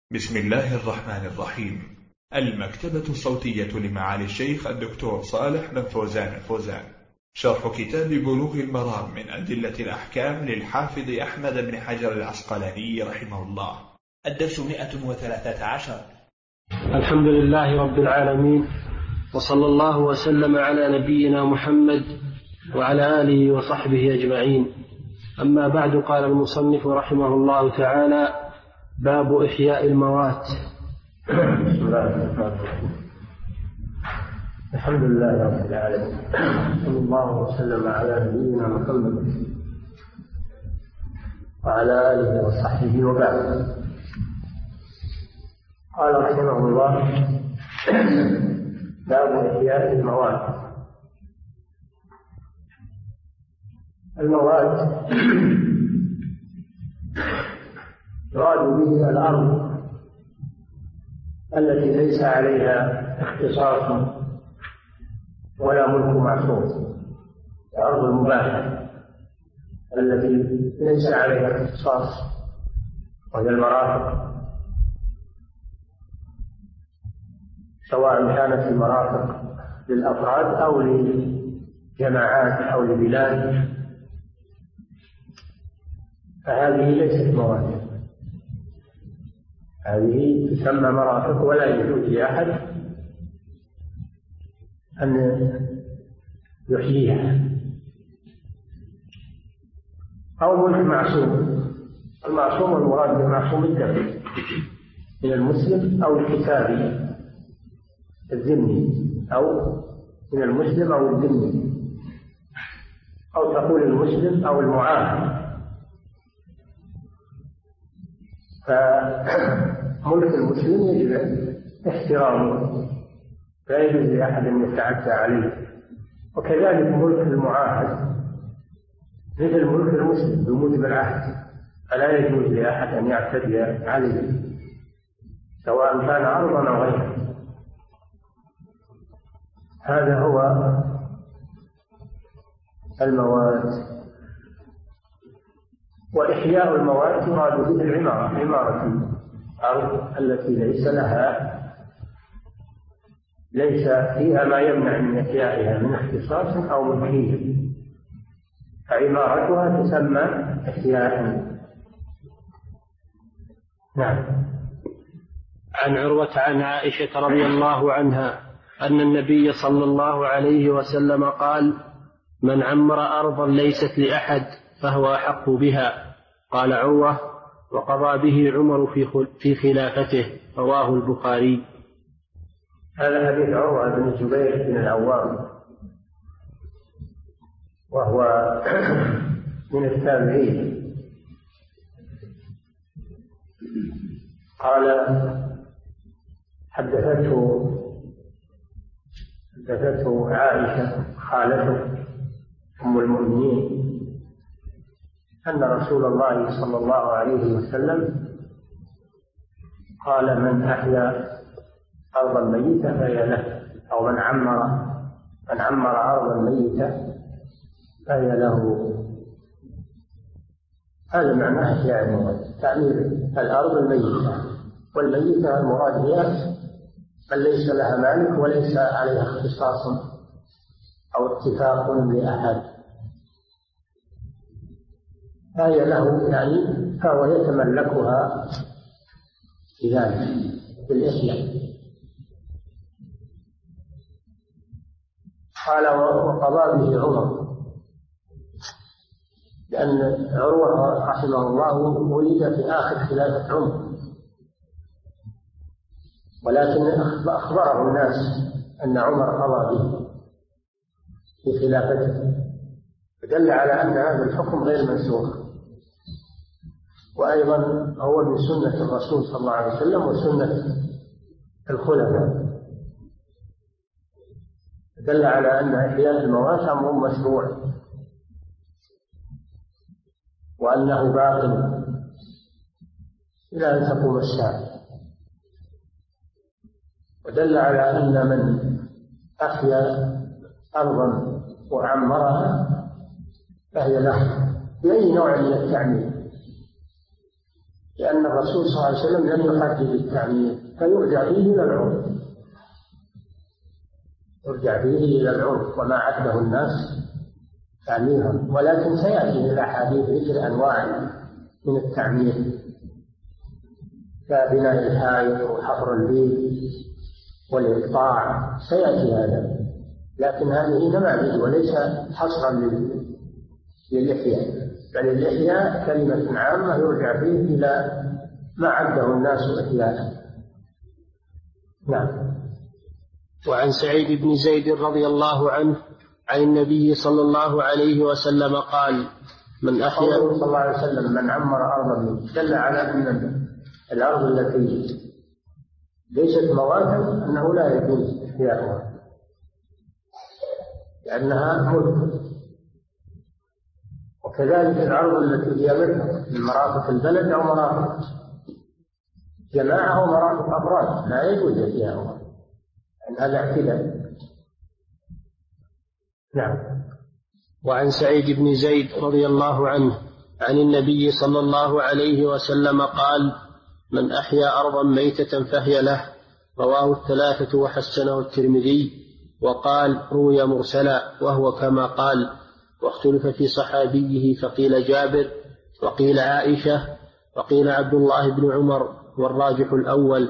بسم الله الرحمن الرحيم. المكتبة الصوتية لمعالي الشيخ الدكتور صالح بن فوزان الفوزان، شرح كتاب بلوغ المرام من أدلة الأحكام للحافظ أحمد بن حجر العسقلاني رحمه الله. الدرس 113. الحمد لله رب العالمين، وصلى الله وسلم على نبينا محمد وعلى آله وصحبه أجمعين. أما بعد، قال المصنف رحمه الله تعالى: باب إحياء الموات. بسم الله الرحمن الرحيم. الحمد لله رب العالمين، صلى الله وسلم على نبينا محمد وعلى آله وصحبه وبعد. قال رحمه الله: باب إحياء الموات. الموات يراد به الأرض التي ليس عليها اختصاص ولا ملك معصوم، الأرض المباحة التي ليس عليها اختصاص، وهي المرافق، سواء كانت المرافق للأفراد أو لجماعات أو لبلاد، فهذه ليست مواد، هذه تسمى مرافق، ولا يجوز لأحد أن يحييها. أو ملك معصوم. المعصوم المراد بمعصوم الدم من المسلم أو الكتابي الذمي، أو من المسلم أو الذمي، أو تقول المسلم أو المعاهد. فملك المسلم يجب احترامه، لا يجوز لأحد أن يتعدى عليه. وكذلك ملك المعاهد مثل ملك المسلم بموجب العهد، فلا يجوز لأحد أن يعتدي عليه سواء كان أرضا أو غيره. هذا هو الموات. وإحياء الموات يراد به العمارة، عمارة الأرض التي ليس فيها ما يمنع من إحيائها من اختصاص أو ملكية، فعمارتها تسمى إحياء. نعم. عن عروة عن عائشة رضي الله عنها أن النبي صلى الله عليه وسلم قال: من عمر أرضا ليست لأحد فهو أحق بها. قال عروة: وقضى به عمر في خلافته. رواه البخاري. هذا حديث عروة بن الزبير بن العوام، وهو من التابعين. قال: حدثته عائشة خالته أم المؤمنين أن رسول الله صلى الله عليه وسلم قال: من أحيا أرضا ميتة فهي له، أو من عمر أرضا ميتة فهي له. هذا معناه إحياء الموات، تعمير الأرض الميتة. والميتة المراد هي من ليس لها مالك وليس عليها اختصاص أو اتفاق لأحد، فهي له، يعني فهو يتملكها بذلك بالإحياء. قال: وقضى به عمر، لأن عروة رحمه الله ولد في آخر خلافة عمر، ولكن أخبره الناس أن عمر قضى به في خلافته، فدل على أن هذا الحكم غير منسوخ. وأيضا هو من سنة الرسول صلى الله عليه وسلم وسنة الخلفاء، دل على أن إحياء الموات أمر مشروع، وأنه باق إلى أن تقوم الساعة. ودل على أن من أحيا أرضا وعمرها فهي له بأي نوع من التعمير، لأن الرسول صلى الله عليه وسلم لم يحدد التعمير، فيرجع به إلى العرف، يرجع به إلى العرف وما عده الناس تعميرا. ولكن سيأتي الأحاديث ذكر أنواع من التعمير كبناء الحائط وحفر البيت والإقطاع، سيأتي هذا، لكن هذه نماذج وليس حصرا للإحياء، بل الإحياء كلمة عامة يرجع فيه إلى ما عده الناس إحياء. نعم. وعن سعيد بن زيد رضي الله عنه عن النبي صلى الله عليه وسلم قال: من أحيا صلى الله عليه وسلم من عمر أرضا دل على أن الأرض التي ليست مواتا أنه لا يجوز إحياؤها لأنها ملك، وكذلك الأرض التي هي ملك من مرافق البلد أو مرافق جماعة أو مرافق أفراد لا يجوز إحياؤها، أن هذا اعتداء. نعم. وعن سعيد بن زيد رضي الله عنه عن النبي صلى الله عليه وسلم قال: من أحيا أرضا ميتة فهي له. رواه الثلاثة وحسنه الترمذي، وقال: روي مرسلا وهو كما قال، واختلف في صحابيه، فقيل جابر وقيل عائشة وقيل عبد الله بن عمر، والراجح الأول.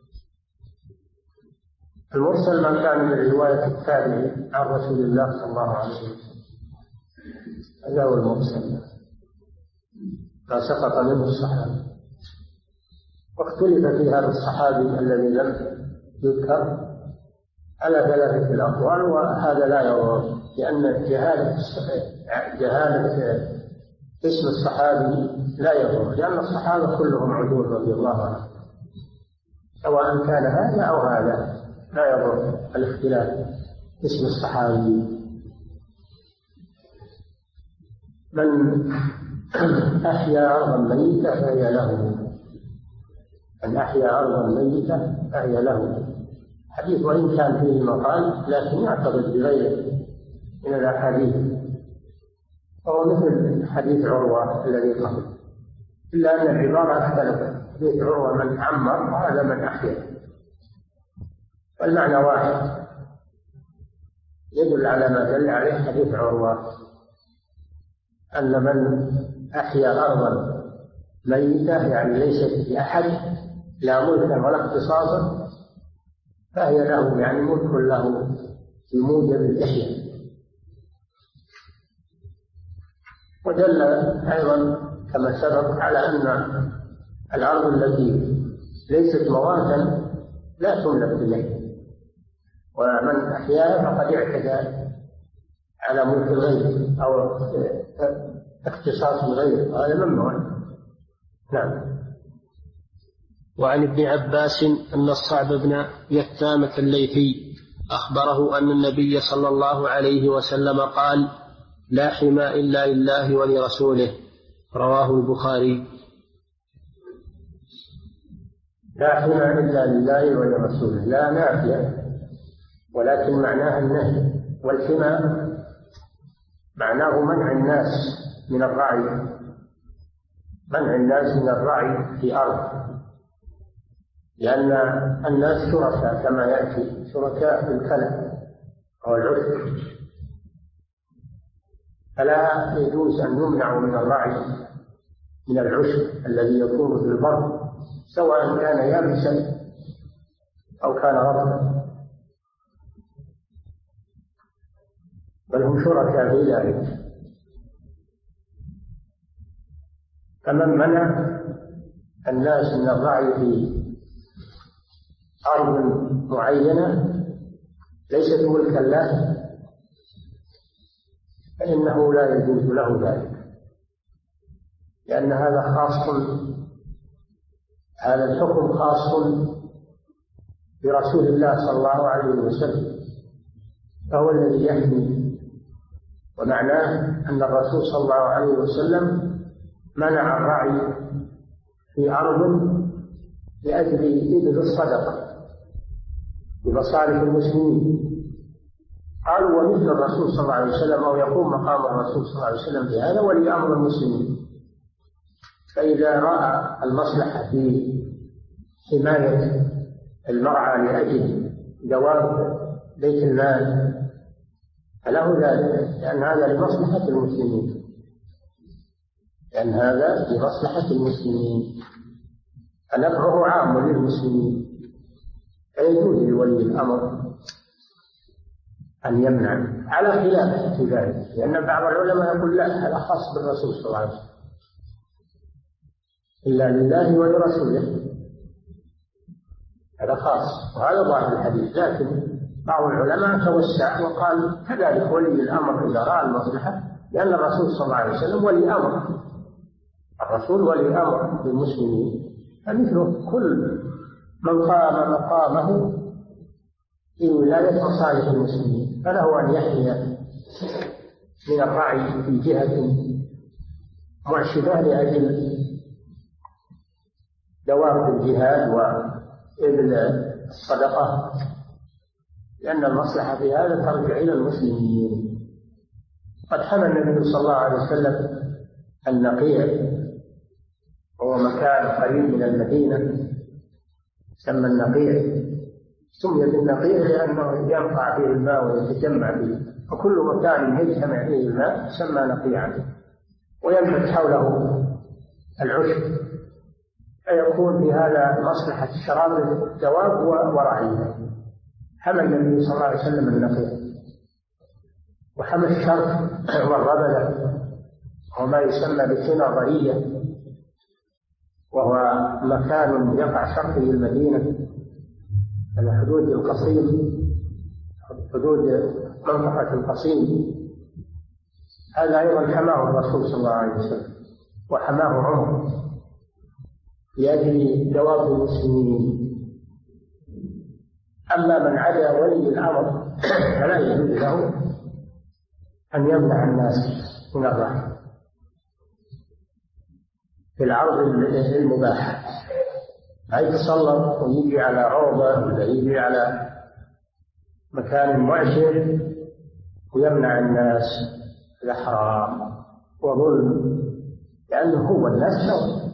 المرسل ما كان من رواية التابعي عن رسول الله صلى الله عليه وسلم، هذا هو المرسل، ما سقط منه الصحابي. واختلف في هذا الصحابي الذي لم يذكر على ثلاثة الأقوال، وهذا لا يضر، لأن جهالة اسم الصحابي لا يضر، لأن الصحابة كلهم عدول رضي الله عنهم، سواء كان هذا أو هذا لا يضر الاختلاف اسم الصحابي. من أحيا أرضا ميتة فهي له، من أحيا أرضا ميتة فهي له. حديث وإن كان فيه مقال لكن يعتقد بغيره من الأحاديث، وهو مثل حديث عروة الذي قبل، إلا أن العبارة اختلفت، حديث عروة من عمر وهذا من أحيا، والمعنى واحد، يدل على ما دل عليه حديث عروة، أن من أحيا أرضا ميتة يعني ليست لأحد لا ملكا ولا اختصاصا فهي له، يعني ملك له بموجب الإحياء. ودل أيضا كما سبق على أن الأرض التي ليست مواتا لا تملك إليه، ومن أحياها فقد اعتدى على ملك الغير أو اختصاص الغير، هذا ممنوع. نعم. وعن ابن عباس أن الصعب بن يثامة الليثي أخبره أن النبي صلى الله عليه وسلم قال: لا حمى إلا لله ولرسوله. رواه البخاري. لا حمى إلا لله ولرسوله، لا نافية ولكن معناها النهي، والحمى معناه منع الناس من الرعي، منع الناس من الرعي في أرض، لأن الناس شركاء كما يأتي، شركاء في الكلى أو العشب، فلا يجوز أن يمنعوا من الرعي من العشب الذي يكون في البر، سواء كان يابسا أو كان رطبا، بل هم شركاء في ذلك. فمن منع الناس من الرعي في أرض معينة ليست ملكا له فإنه لا يجوز له ذلك، لأن هذا خاص، هذا الحكم خاص برسول الله صلى الله عليه وسلم، فهو الذي يحمي. ومعناه أن الرسول صلى الله عليه وسلم منع الرعي في أرض لأجل إذن الصدقة بمصالح المسلمين. قالوا: ومثل الرسول صلى الله عليه وسلم، أو يقوم مقام الرسول صلى الله عليه وسلم بهذا ولي أمر المسلمين. فإذا رأى المصلحة في حماية المرعى لأجل دواب بيت المال فله ذلك، لأن هذا لمصلحة المسلمين، لأن هذا لمصلحة المسلمين فنفعه عام للمسلمين، فيجوز لولي الأمر أن يمنع على خلاف في ذلك، لأن بعض العلماء يقول لا، هذا خاص بالرسول صلى الله عليه وسلم، إلا لله ولرسوله، هذا خاص، وهذا ظاهر الحديث. لكن بعض العلماء توسع وقال كذلك ولي الأمر إذا رأى المصلحة، لأن الرسول صلى الله عليه وسلم ولي أمر، الرسول ولي أمر للمسلمين، فمثله كل من قام مقامه في ولاية مصالح المسلمين فله أن يحيى من الرعي في جهة معشبة لأجل دوام الجهاد وإبل الصدقة، لأن المصلحة في هذا ترجع إلى المسلمين. قد حمى النبي صلى الله عليه وسلم النقيع، وهو مكان قريب من المدينة سمى النقيع، سمي بالنقيع لأنه ينقع فيه الماء ويتجمع فيه، وكل مكان يجتمع فيه الماء يسمى نقيعا، وينبت حوله العشب، فيكون في هذا مصلحة شراب الدواب ورعيها. حمى النبي صلى الله عليه وسلم النقيع، وحمى الشرف والربلة وما يسمى بالحنظرية، وهو مكان يقع شرقي المدينة على حدود القصيم، حدود منطقة القصيم، هذا أيضا حماه الرسول صلى الله عليه وسلم وحماه عمر لأجل دواب المسلمين. أما من عدا ولي الأمر فلا يجوز له أن يمنع الناس من الرحم في العرض المباح، ما يتسلط ويجي على روضة ولا يجي على مكان معشر ويمنع الناس، هذا حرام وظلم، لأنه هو الناس سوى،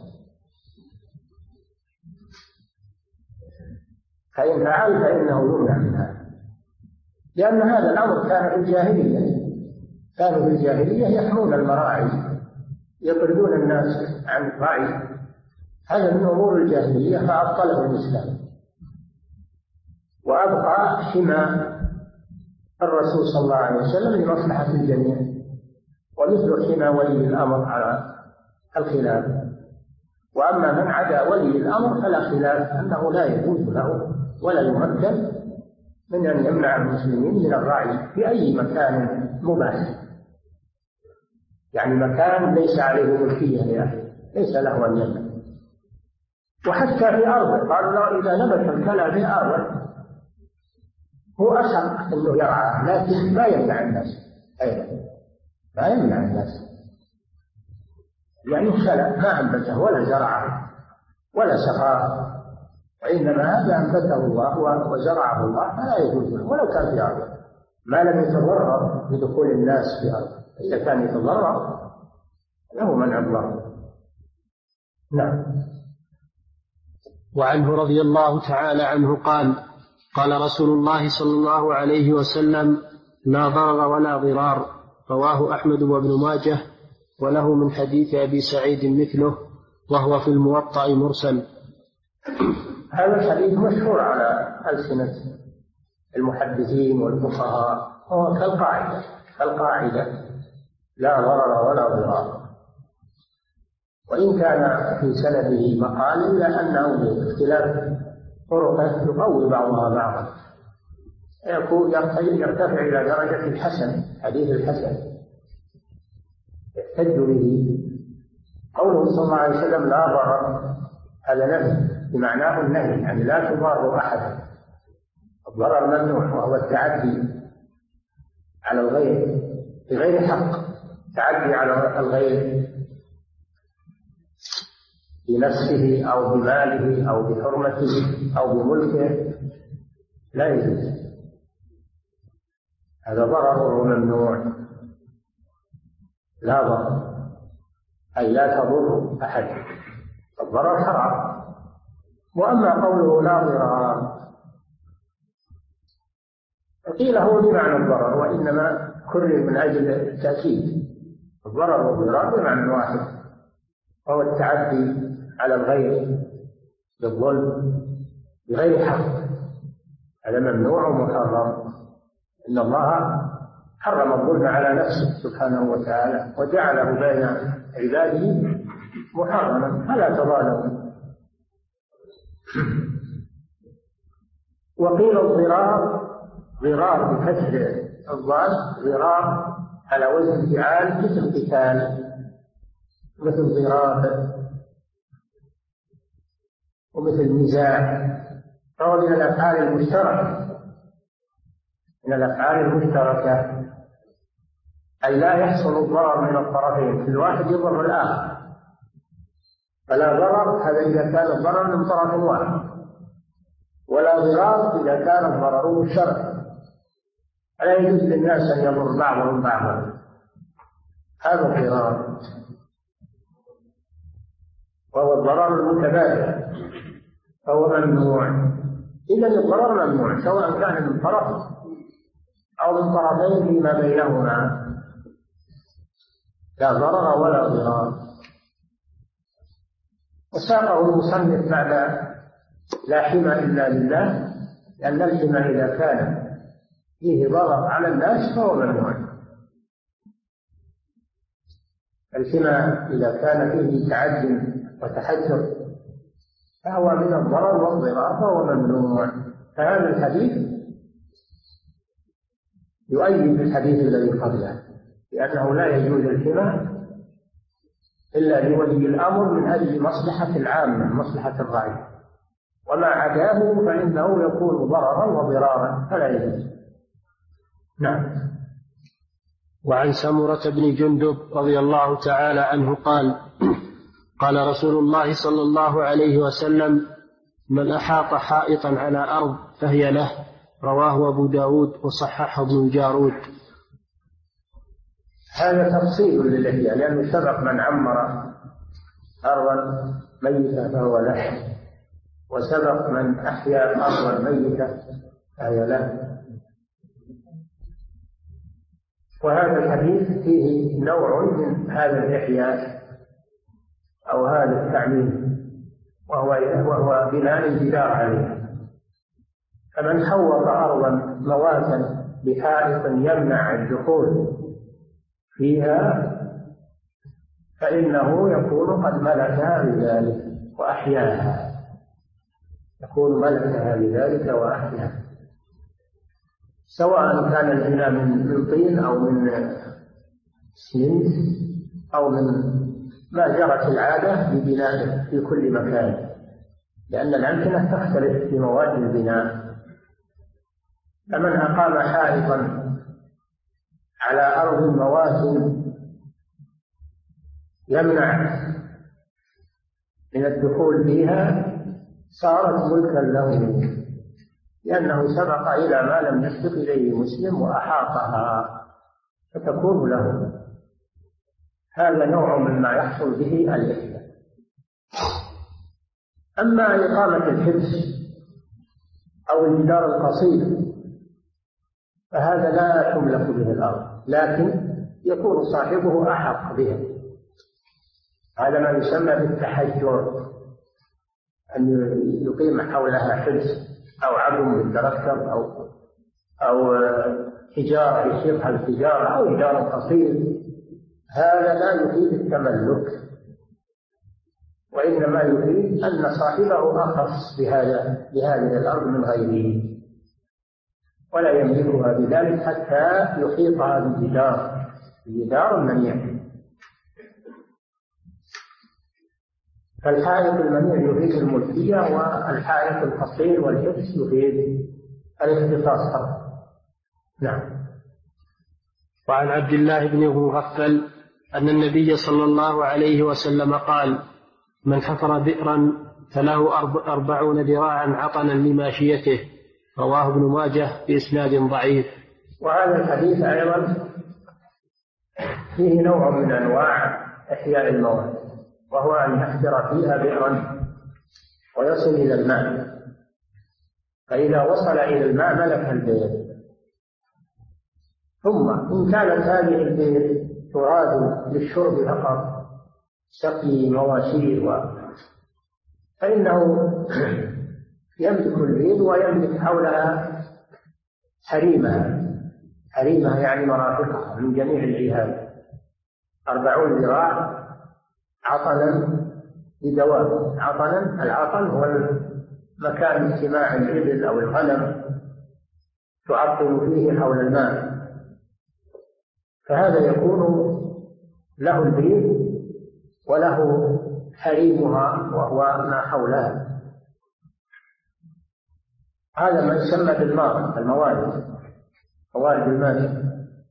فإن فعل فإنه يمنع من هذا، لأن هذا الأمر كان في الجاهلية، كانوا في الجاهلية يحمون المراعي، يطردون الناس عن الرعي، هذا من أمور الجاهلية فأبطله الإسلام، وأبقى حمى الرسول صلى الله عليه وسلم لمصلحة الجميع، ومثل حمى ولي الأمر على الخلاف. وأما من عدا ولي الأمر فلا خلاف أنه لا يجوز له ولا يمكن من أن يمنع المسلمين من الرعي في أي مكان مباح، يعني مكان ليس عليه ملكية لأحد ليس له أن يمنع. وحتى في أرضه قالوا له إذا نبت الكلى في أرضه هو أشرع أنه يرعى، لكن ما يمنع الناس أيضا، ما يمنع الناس، يعني خلى ما أنبته ولا زرعه ولا سقاه، وإنما هذا أنبته الله وزرعه الله فلا يجوز له ولو كان في أرضه، ما لم يتضرر بدخول الناس في أرضه، إذا كان يتضرر له منع الله. نعم. وعنه رضي الله تعالى عنه قال: قال رسول الله صلى الله عليه وسلم: لا ضرر ولا ضرار. رواه أحمد وابن ماجه، وله من حديث أبي سعيد مثله، وهو في الموطأ مرسل. هذا الحديث مشهور على ألسنة المحدثين والفقهاء، هو كالقاعدة لا ضرر ولا ضرار، وإن كان في سنده مقال إلا أنه باختلاف طرقه يقوي بعضها بعضا، يكون يرتفع إلى درجة الحسن، حديث الحسن يحتج به. قوله صلى الله عليه وسلم لا ضرر هذا نهي بمعناه النهي، يعني لا تضار أحد، الضرر ممنوع، وهو التعدي على الغير بغير حق، تعدي على الغير بنفسه أو بماله أو بحرمته أو بملكه لا يجوز، هذا ضرر وممنوع، لا ضرر. أي لا تضر أحد، الضرر حرام. وأما قوله لا ضرار قيل هو بمعنى الضرر، وإنما كرر من أجل التأكيد. الضرر والضرار بمعنى واحد، وهو التعدي على الغير بالظلم بغير حق، هذا ممنوع ومحرم. إن الله حرم الظلم على نفسه سبحانه وتعالى وجعله بين عباده محرما، فلا تظالموا. وقيل الضرار ضرار بكسر الضاد، ضرار على وزن فعال مثل قتال، مثل ضراب، ومثل نزاع، فهو من الأفعال المشتركة، من الأفعال المشتركة، أي لا يحصل الضرر من الطرفين، كل واحد يضر الآخر، فلا ضرر هذا إذا كان الضرر من طرف واحد، ولا ضرار إذا كان الضرر مشترك. لا يجوز للناس أن يضر بعضهم بعضا، هذا الضرار، وهو الضرر المتبادل، فهو ممنوع. إذا الضرر ممنوع سواء كان من طرف أو من طرفين فيما بينهما، لا ضرر ولا ضرار. وساقه المصنف بعد لا حمى إلا لله، لأن الحمى إذا كان فيه ضرر على الناس فهو ممنوع. الحمى إذا كان فيه تعد وتحجر فهو من الضرر والضرار فهو ممنوع. فهذا الحديث يؤيد الحديث الذي قبله، لأنه لا يجوز الحمى إلا لولي الأمر من أجل مصلحة العامة، مصلحة الرعي، وما عداه فإنه يكون ضررا وضرارا فلا يجوز. نعم. وعن سمرة بن جندب رضي الله تعالى عنه قال: قال رسول الله صلى الله عليه وسلم: من أحاط حائطا على أرض فهي له. رواه أبو داود وصححه ابن الجارود. هذا تفصيل للإحياء، لأنه سبق من عمر أرضا ميتة فهو له، وسبق من أحيا أرضا ميتة فهي له. وهذا الحديث فيه نوع من هذا الإحياء أو هذا التعليم، وهو بناء الجدار عليه. فمن حوط أرضا مواتا بحائط يمنع الدخول فيها فإنه يكون قد ملكها بذلك وأحياها، يكون ملكها بذلك وأحياها، سواء كان البناء من طين أو من سمنت أو من ما جرت العادة ببناء في كل مكان، لأن الأمكنة تختلف في مواد البناء. فمن أقام حائطا على أرض موات يمنع من الدخول فيها صارت ملكا له، لأنه سبق إلى ما لم يسبق إليه مسلم وأحاطها فتكون له. هذا نوع مما يحصل به الإحياء. أما إقامة الحبس أو الجدار القصير فهذا لا تملك به الأرض، لكن يكون صاحبه أحق بها. هذا ما يسمى بالتحجر، أن يقيم حولها حبس أو عظم بالتركب أو حجارة يصيرها الحجارة أو جدار قصير. هذا لا يفيد التملك، وإنما يفيد أن صاحبه أخص بهذه الأرض من غيره، ولا يملكها بذلك حتى يحيطها بجدار منيع. فالحائط المنيع يفيد الملكية، والحائط القصير والحبس يفيد الاختصاص فقط. نعم. وعن عبد الله بن مغفل أن النبي صلى الله عليه وسلم قال: من حفر بئرا فله 40 ذراعا عطنا لماشيته. رواه ابن ماجه بإسناد ضعيف. وهذا الحديث أيضا فيه نوع من أنواع إحياء المواد، وهو أن يحفر فيها بئرا ويصل إلى الماء، فإذا وصل إلى الماء ملك البئر. ثم إن كانت هذه البئر تراد للشرب فقط، سقي مواشي، فإنه يملك البئر ويملك حولها حريمها يعني مرافقها من جميع الجهات، 40 ذراع عطنا لدواب. عطنا، العطن هو مكان اجتماع الإبل أو الغنم تعطل فيه حول الماء، فهذا يكون له البئر وله حريمها وهو ما حولها. هذا ما يسمى بالموارد، موارد الماء.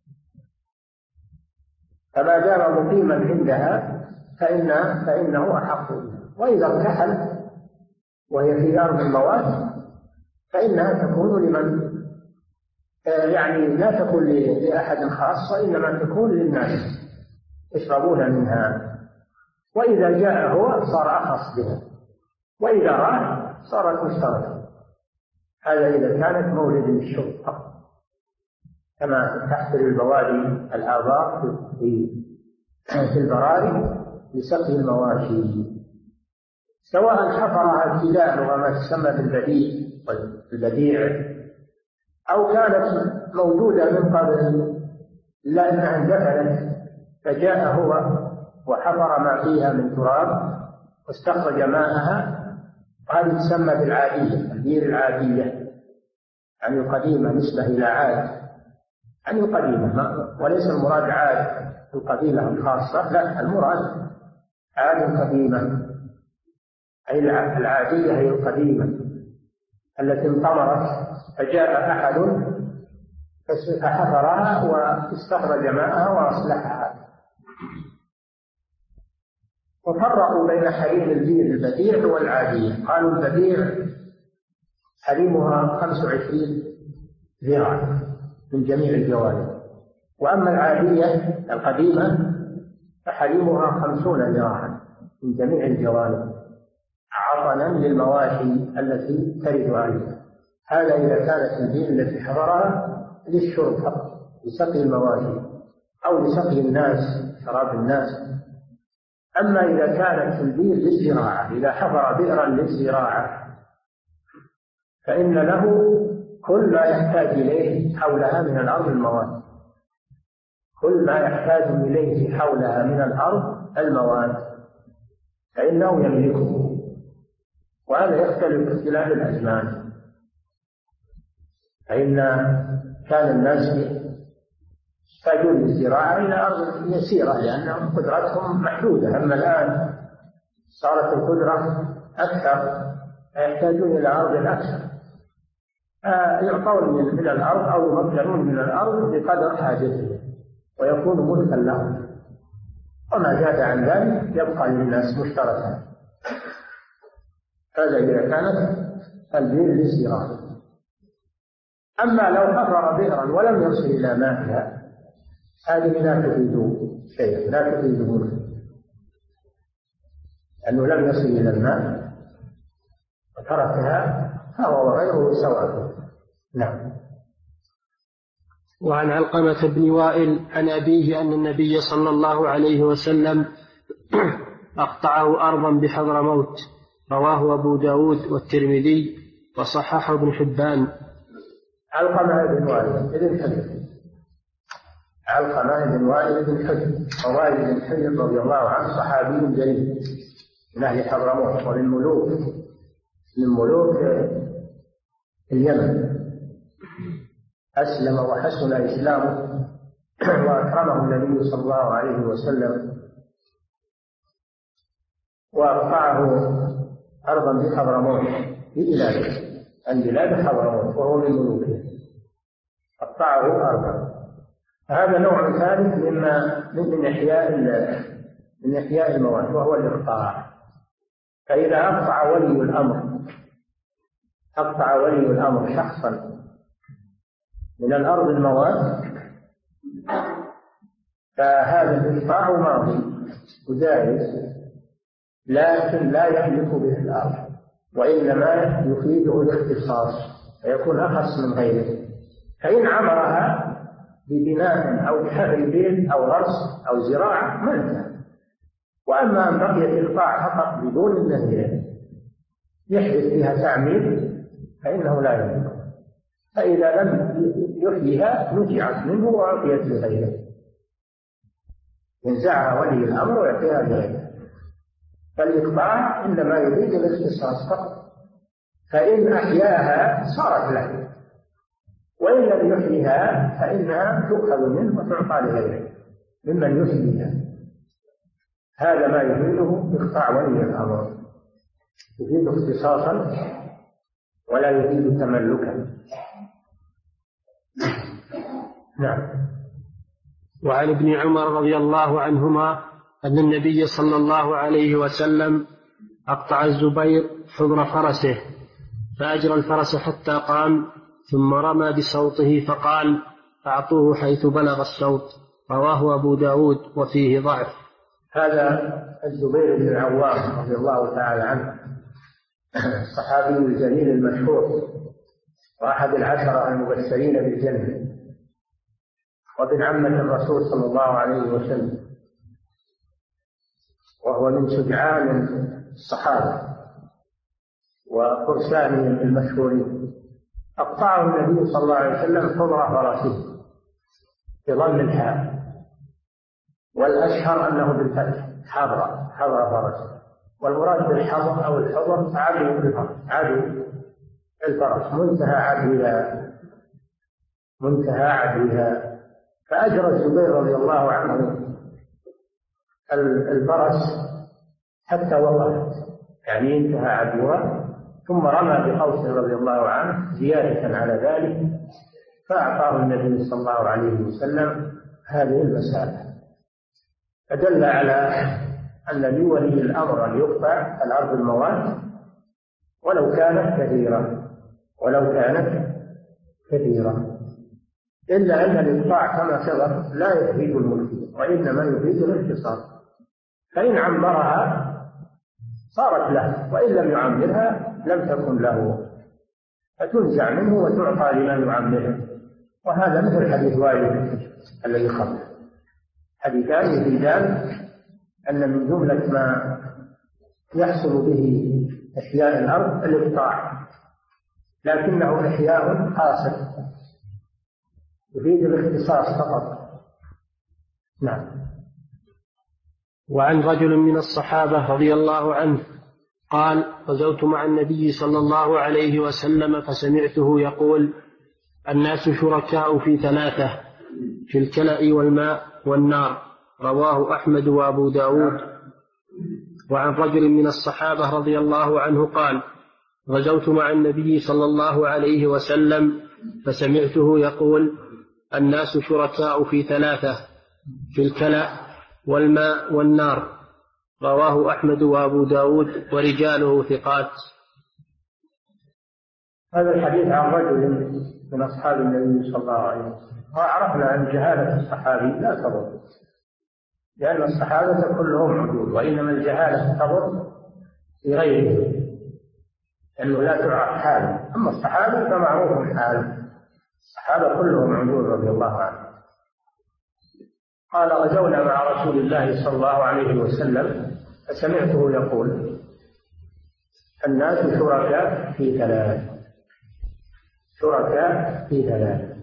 فما دام مقيما عندها فإنه أحق بها. وإذا ارتحل وهي في أرض المواد فإنها تكون لمن يعني لا تكون لأحد خاص، وإنما تكون للناس يشربون منها. وإذا جاء هو صار أخص بها، وإذا راح صارت مشتركة. هذا إذا كانت مورد للشرب فقط، كما تحفر البوادي الآبار في البراري لسقي المواشي، سواء حفرها ابتداء وما تسمى بالبديع، أو كانت موجودة من قبل إلا أنها اندفنت فجاء هو وحفر ما فيها من تراب واستخرج ماءها، وهذه تسمى بالعادية، البئر العادية، يعني القديمة، نسبة إلى عاد، يعني القديمة، وليس المراد عاد القبيلة الخاصة، لا، المراد عاد القديمة، أي العادية هي القديمة التي انطمرت، فجاء أحد فحفرها واستخرج ماءها وأصلحها. وفرقوا بين حريم البئر البديع والعادية، قالوا البديع حريمها 25 ذراع من جميع الجوانب، وأما العادية القديمة فحريمها 50 ذراعا من جميع الجوانب، عطنا للمواشي التي ترد عليها. هذا إذا كانت البئر التي حفرها للشرب فقط، لسقي المواشي أو لسقي الناس، شراب الناس. أما إذا كانت البئر للزراعة، إذا حفر بئرا للزراعة فإن له كل ما يحتاج إليه حولها من الأرض المواد، كل ما يحتاج إليه حولها من الأرض المواد فإنه يملكه. وهذا يختلف باختلاف الأزمان، فإن كان الناس يحتاجون للزراعة إلى أرض يسيرة لأن قدرتهم محدودة، أما الآن صارت القدرة أكثر فيحتاجون إلى أرض أكثر، يعطون من الأرض أو يمكنون من الأرض بقدر حاجتهم ويكون ملكا لهم، وما زاد عن ذلك يبقى للناس مشتركا. هذا إذا كانت البئر للزراعة. أما لو حفر بئرا ولم يصل إلى مائها هذه لا تفيد شيئا، لا تفيد ملكا، لأنه لم يصل إلى الماء وتركها فهو وغيره سواء. نعم. وعن علقمة بن وائل عن أبيه أن النبي صلى الله عليه وسلم أقطعه أرضا بحضرموت، رواه أبو داود والترمذي وصححه ابن حبان. علقمة بن وائل بن حجر، علقمة بن وائل بن حجر، ووائل بن حجر رضي الله عنه صحابي جليل من أهل حضرموت ومن ملوك اليمن، أسلم وحسن إسلامه وأكرمه النبي صلى الله عليه وسلم، وأقطعه أرضا بحضرموت ببلاده، عن بلاد حضرموت وهو من ملوكه، قطعه أرضا. هذا نوع ثالث من إحياء المواد وهو الإقطاع. فإذا أقطع ولي الأمر شخصا من الأرض المواد فهذا الإقطاع ماضي جائز، لكن لا يحلف به الآخر، وإنما يفيده الاختصاص فيكون أخص من غيره. فإن عمرها ببناء أو بحفر بيت أو غرس أو زراعة ما انتهى. وأما أن بقيت القاع فقط بدون أنه يحدث فيها تعمير فإنه لا يملك، فإذا لم يحييها نزعت منه وأعطيت لغيره، ينزعها ولي الأمر ويعطيها لغيره. فالإقطاع إنما يريد الاختصاص فقط، فإن أحياها صارت له، وإن لم يحييها فإنها تؤخذ منه وتعطى لغيره ممن يحييها. هذا ما يفيده إقطاع ولي الأمر، يفيد اختصاصا ولا يفيد تملكا. نعم. وعن ابن عمر رضي الله عنهما أن النبي صلى الله عليه وسلم أقطع الزبير حضر فرسه فأجرى الفرس حتى قام، ثم رمى بصوته فقال: أعطوه حيث بلغ الصوت. رواه أبو داود وفيه ضعف. هذا الزبير بن العوام رضي الله تعالى عنه الصحابي الجليل المشهور وأحد العشرة المبشرين بالجنة، وابن عمة الرسول صلى الله عليه وسلم، وهو من شجعان الصحابة وفرسانهم المشهورين. أقطعه النبي صلى الله عليه وسلم حضر فرسه بضم الحاء، والأشهر أنه بالفتح حضر فرسه، والمراد بالحضر أو الحضر عدو الفرس منتهى عدوها. فأجرى الزبير رضي الله عنه الفرس حتى وقفت، يعني انتهى عدوها، ثم رمى بقوسه رضي الله عنه زيادة على ذلك، فأعطاه النبي صلى الله عليه وسلم هذه المسألة. فدل على أن لولي الأمر أن يقطع الأرض المواد ولو كانت كثيرة، إلا أن الإقطاع كما سبق لا يفيد الملك وإنما يفيد الاختصاص. فإن عمرها صارت له، وإن لم يعمرها لم تكن له، فتنزع منه وتعطى لمن يعمرها. وهذا مثل حديث وائل الذي قبله، حديثان يفيدان أن من جملة ما يحصل به إحياء الأرض الإقطاع، لكنه إحياء حاصل يفيد الاختصاص فقط. نعم. وعن رجل من الصحابة رضي الله عنه قال: غزوت مع النبي صلى الله عليه وسلم فسمعته يقول: الناس شركاء في ثلاثة، في الكلأ والماء والنار. رواه أحمد وأبو داود. وعن رجل من الصحابة رضي الله عنه قال: غزوت مع النبي صلى الله عليه وسلم فسمعته يقول: الناس شركاء في ثلاثة، في الكلأ والماء والنار. رواه أحمد وأبو داود ورجاله ثقات. هذا الحديث عن رجل من أصحاب النبي صلى الله عليه وسلم. وعرفنا أن جهالة الصحابي لا تضر، لأن الصحابة كلهم عدول، وإنما الجهالة تضر في غيره لأنه لا تعرف حاله. أما الصحابة فمعروف حاله، الصحابة كلهم عدول رضي الله عنهم. قال: غزونا مع رسول الله صلى الله عليه وسلم فسمعته يقول: الناس شركاء في ثلاث،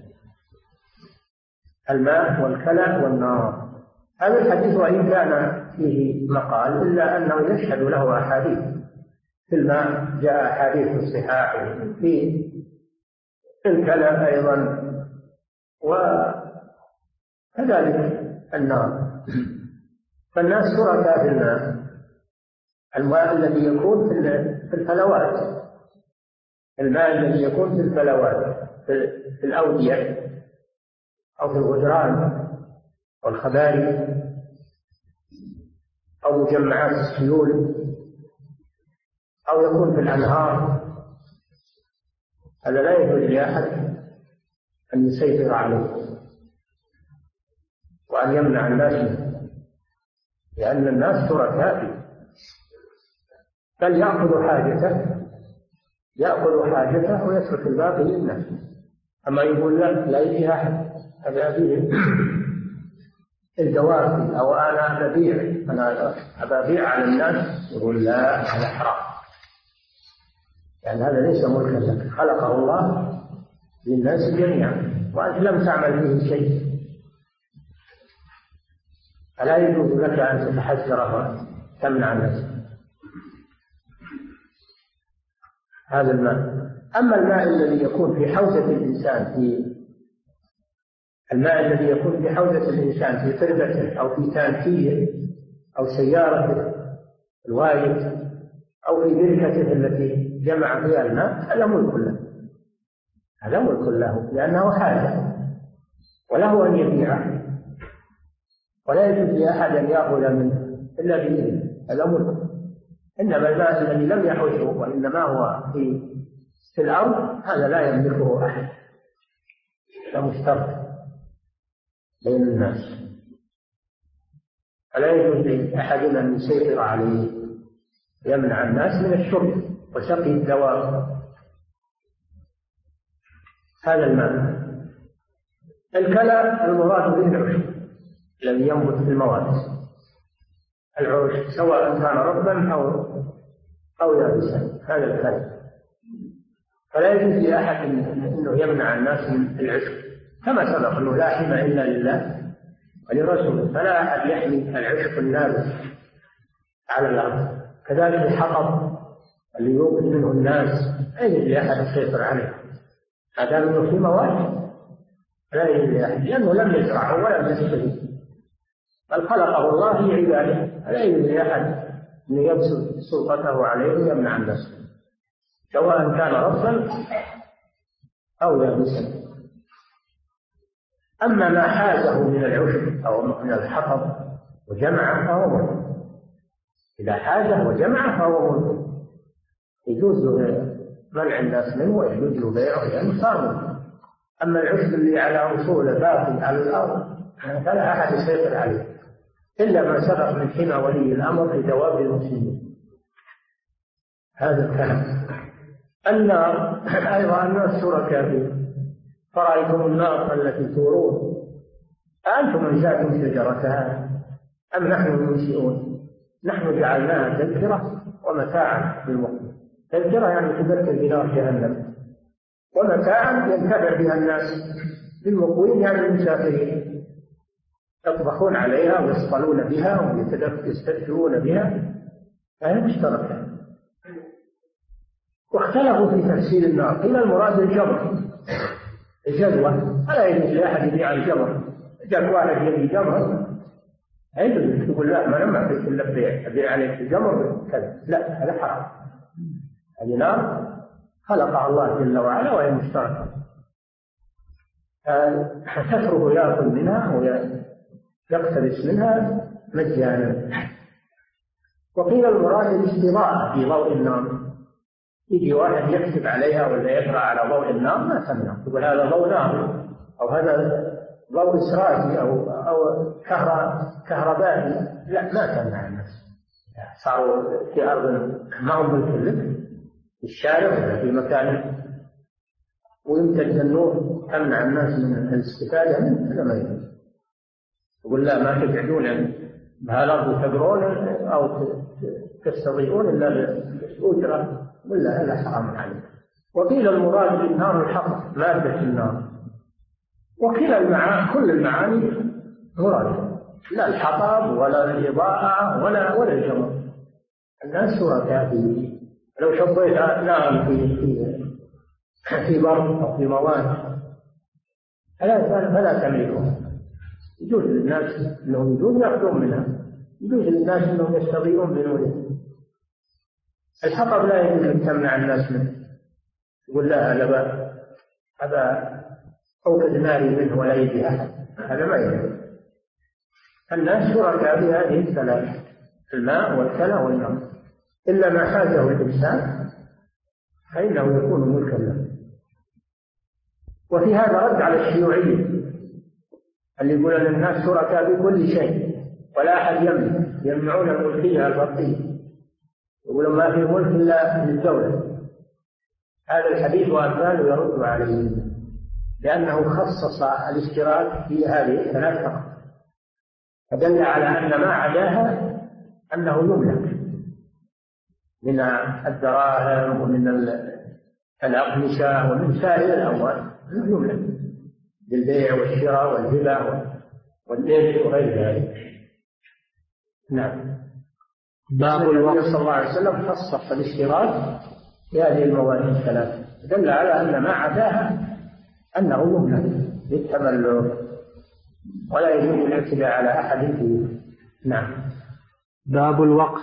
الماء والكلى والنار. هذا الحديث وإن كان فيه مقال إلا أنه يشهد له أحاديث. في الماء جاء أحاديث الصحاح، في الكلى أيضا، وكذلك النار. فالناس شركاء في الماء الذي يكون في الفلوات، الماء الذي يكون في الفلوات، في الأودية أو في الغدران والخباري أو مجمعات السيول، أو يكون في الأنهار. هذا لا يجوز لأحد أن يسيطر عليه وأن يمنع الناس منه. لأن الناس شركاء فيه، بل يأخذ حاجته ويترك الباقي للناس. أما يقول لا يجي أحد هذا فيه الدواب أو أنا أبيع على الناس، يقول لا، هذا حرام، يعني هذا ليس ملكا لك، خلقه الله للناس جميعا وأنت لم تعمل فيه شيء، فلا يجوز لك أن تتحذر وتمنع الناس هذا الماء. أما الماء الذي يكون في حوزة الإنسان في قربته أو في تانكيه أو سيارته الوالد أو في بركته التي جمع فيها الماء، هذا ملك له لأنه حاجة وله أن يبيعه، ولا يجوز لأحد أن يأخذ منه إلا بإذنه، هذا ملك. إنما الماء الذي لم يحوزه وإنما هو في الأرض، هذا لا يملكه أحد، لا مشترك بين الناس، فلا يجوز لأحد أن يسيطر عليه، يمنع الناس من الشرب وسقي الدواب. هذا الماء. الكلى المراد به العشب الذي ينبت في المواد، العشب سواء كان رطبا أو يابسا، هذا الكلى. فلا يجوز لأحد أنه يمنع الناس من العشب، كما سبق أنه لا حمى إلا لله ولرسوله، فلا أحد يحمي العشب النابت على الأرض. كذلك الحطب اللي يوقد منه الناس لا يجوز لأحد يسيطر عليه، هذا منه في مواد لا يجوز لأحد، لأنه لم يزرعه ولم يستفيد، بل خلقه الله لعباده، فلا يجوز لأحد أن يبسط سلطته عليه ويمنع الناس، سواء كان رطبا أو يابسا. أما ما حازه من العشب أو من الحطب وجمعه فهو ملك، إذا حازه وجمعه فهو ملك، يجوز منع الناس منه ويجوز له بيعه لأنه صار ملك. أما العشب اللي على أصوله باقي على الأرض فلا أحد يسيطر عليه إلا ما سبق من حمى ولي الأمر في دواب المسلمين. هذا الكلام. النار أيضا الناس شركاء فيه، فرأيتم النار التي تورون أنتم أنشأتم شجرتها أم نحن المنشئون؟ نحن جعلناها تذكرة ومتاعا للمقوين. تذكرة يعني تذكر بنار جهنم، ومتاعا ينتفع بها الناس للمقوين يعني المسافرين، يطبخون عليها ويصطلون بها ويستدفئون بها، فهي مشتركة. واختلفوا في تفسير النار، قيل المراد الجدوى، فلا يجوز لأحد يبيع الجمر. جاء واحد يبيع جمر أيضا تقول لا، ما لم أعطيك إلا أبيع عليك الجمر كذا، لا، هذا حرام. هذه نار خلقها الله جل وعلا وهي مشتركة، فكثره يأكل منها ويقتبس منها مجانا. وقيل المراد الاستضاءة في ضوء النار، يجي واحد يكتب عليها ولا يقرأ على ضوء النار ما تمنع، يقول هذا ضوء نار أو هذا ضوء إسرائيلي أو كهربائي، لا، ما تمنع الناس. صاروا في أرض ما هم بالكلك في الشارع ولا في مكان ويمتد النور تمنع الناس من الاستفادة منه، هذا ما يجوز. يقول لا، ما تبعدون بهالأرض تقرون أو تستضيئون إلا بالأجرة، ولا هذا حرام عليك. وقيل المراد بالنار الحطب مادة النار، وكلا كل المعاني مراد، لا الحطب ولا الإضاءة ولا الجمر. الناس شركاء فيه. لو شبيت نار في برد أو في مواد فلا تملكها. يجوز للناس أنهم يجوز يأخذون منها، يجوز للناس أنهم يستضيئون بنورها. الحطب لا يجوز أن تمنع الناس منه، يقول لا، هذا أوقد ناري منه ولا يجي أحد، هذا ما يجوز. الناس شركاء بهذه الثلاث، الماء والكلى والنار، إلا ما حازه الإنسان فإنه يكون ملكا له. وفي هذا رد على الشيوعية اللي يقول أن الناس شركاء بكل شيء ولا أحد يملك، يمنعون الملكية الفردية، يقولون ما في ملك إلا للدولة. هذا الحديث وأمثاله يرد عليه، لأنه خصص الاشتراك في هذه الثلاث فقط، فدل على أن ما عداها أنه يملك من الدراهم ومن الأقمشة ومن سائر الأموال، يملك بالبيع والشراء والهبة والإرث وغير ذلك. نعم. باب الوقت صلى الله عليه وسلم خصص الاشتراك في هذه المواد الثلاث، دل على أن ما عداها أنه يملك للتملك ولا يجوز الاعتداء على أحد فيه. نعم. باب الوقف.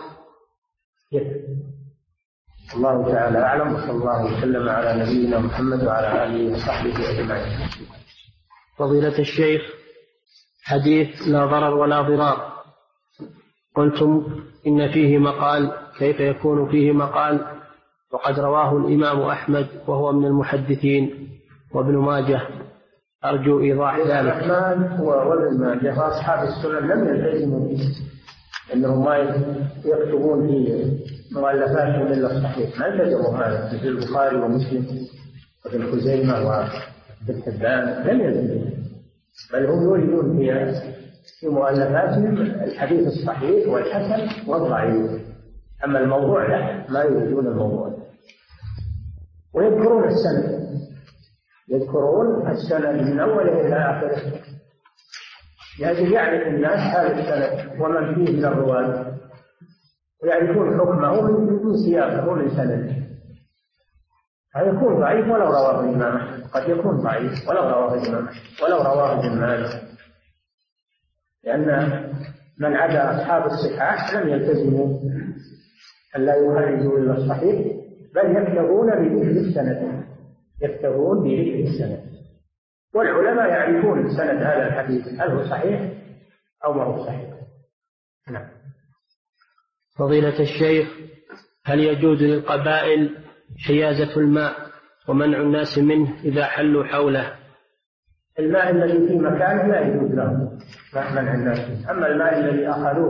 الله تعالى أعلم، وصلى الله وسلم على نبينا محمد وعلى آله وصحبه أجمعين. فضيلة الشيخ، حديث لا ضرر ولا ضرار، قلتم إن فيه مقال، كيف يكون فيه مقال وقد رواه الإمام أحمد وهو من المحدثين وابن ماجه؟ أرجو إيضاح ذلك. الرحمن وابن ماجه وأصحاب السنن لم يلتزموا أنهم ما يكتبون في مؤلفاتهم إلا الصحيح، ما التزموا هذا، مثل البخاري ومسلم وابن خزيمة وابن حبان لم يلتزموا، بل هم يريدون في مؤلفاتهم الحديث الصحيح والحسن والضعيف، أما الموضوع لا، ما يريدون الموضوع. ويذكرون السند، يذكرون السند من أوله إلى آخره، يجب يعرف الناس هذا السند ومن فيه من الرواة، ويعرفون حكمه من سياقه ومن سنده. فيكون ضعيف ولو رواه الإمام أحمد، قد يكون ضعيف ولو رواه الإمام أحمد ولو رواه ابن ماجه، لأن من عدا أصحاب الصحاح لم يلتزموا أن لا يخرجوا إلا الصحيح، بل يكتبون بذكر السند، يكتبون بذكر السند، والعلماء يعرفون سند هذا الحديث هل هو صحيح أو ما هو صحيح. نعم. فضيلة الشيخ، هل يجوز للقبائل حيازة الماء ومنع الناس منه إذا حلوا حوله؟ الماء الذي في مكانه لا يجوز له منع الناس منه، أما الماء الذي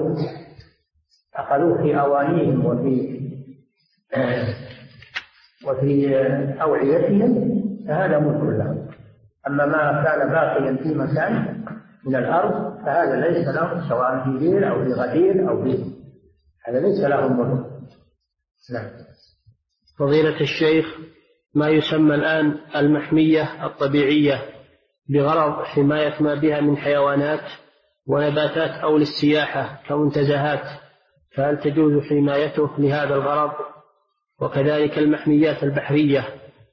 أخذوه في أوانيهم وفي أوعيتهم فهذا ملك لهم، أما ما كان باقيا في مكان من الأرض فهذا ليس له، سواء في بير أو في غدير أو في، هذا ليس له ملك. نعم. فضيلة الشيخ، ما يسمى الآن المحمية الطبيعية بغرض حماية ما بها من حيوانات ونباتات أو للسياحة كمنتزهات، فهل تجوز حمايته لهذا الغرض؟ وكذلك المحميات البحرية.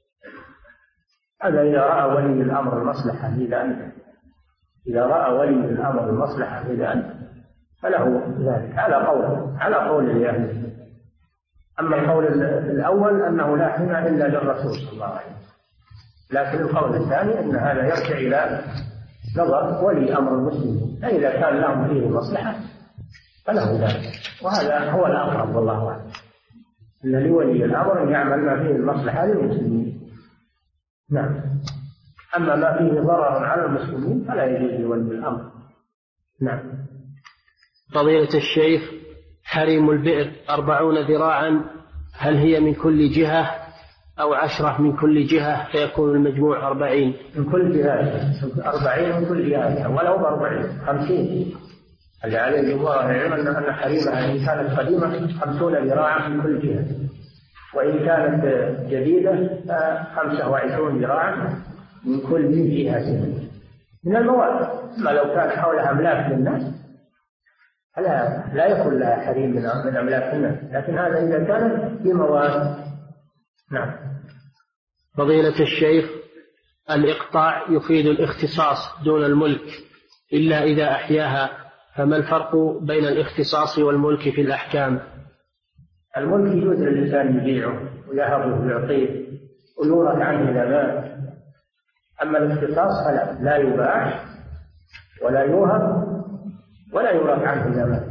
هذا إذا رأى ولي الأمر المصلحة لذلك، إذا رأى ولي الأمر المصلحة لذلك فله ذلك على قول لأهله. أما القول الأول أنه لا حمى إلا للرسول صلى الله عليه وسلم، لكن القول الثاني أن هذا يرجع إلى نظر ولي أمر المسلمين، فإذا كان لهم فيه مصلحة فله ذلك، وهذا هو الأقرب والله أعلم، أن لولي الأمر أن يعمل ما فيه المصلحة للمسلمين. نعم. أما ما فيه ضرر على المسلمين فلا يجوز لولي الأمر. نعم. فضيلة الشيخ، حريم البئر 40 ذراعا، هل هي من كل جهة أو 10 من كل جهة فيكون المجموع 40؟ من كل جهة، 40 من كل جهة، ولو 40 50. اللي عليه الجمهور العلم أن حريمها إن كانت قديمة 50 ذراعا من كل جهة، وإن كانت جديدة 25 ذراعا من كل جهة من المواد. ما لو كان حولها أملاك للناس لا يكون لها حريم من أملاك الناس، لكن هذا إذا كانت في مواد. نعم. فضيلة الشيخ، الإقطاع يفيد الاختصاص دون الملك إلا إذا أحياها، فما الفرق بين الاختصاص والملك في الأحكام؟ الملك يجوز للإنسان يبيعه ويهبه ويعطيه ويورث عنه إذا مات، أما الاختصاص فلا، لا يباع ولا يوهب ولا يورث عنه إذا مات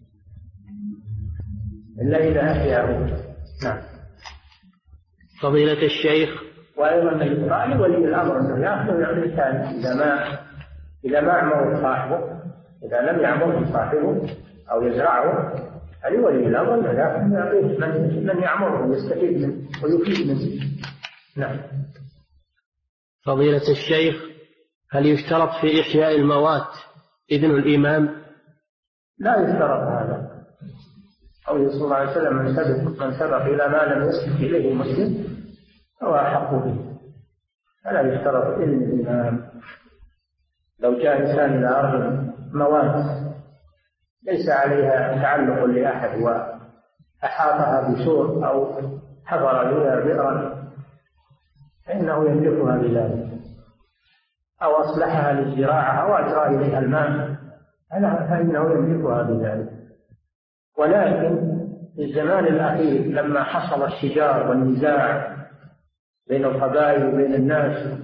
إلا إذا أحياه. نعم. فضيلة الشيخ، وأيضا الإقطاع لولي الأمر أنه يأخذ ويعطي الثاني إذا ما أعمر صاحبه، إذا لم يعمره صاحبه أو يزرعه فلولي الأمر لكن يعطيه من يعمره ويستفيد منه ويفيد منه. نعم. فضيلة الشيخ، هل يشترط في إحياء الموات إذن الإمام؟ لا يشترط هذا. قوله صلى الله عليه وسلم من سبق إلى ما لم يسبق إليه مسلم فهو أحق به، فلا يشترط إذن الإمام. لو جاء إنسان إلى أرض موات ليس عليها تعلق لأحد وأحاطها بسور أو حفر بها بئرا فإنه يملكها بذلك، أو أصلحها للزراعة أو أجرى إليها الماء فإنه يملكها بذلك. ولكن في الزمان الأخير لما حصل الشجار والنزاع بين القبائل وبين الناس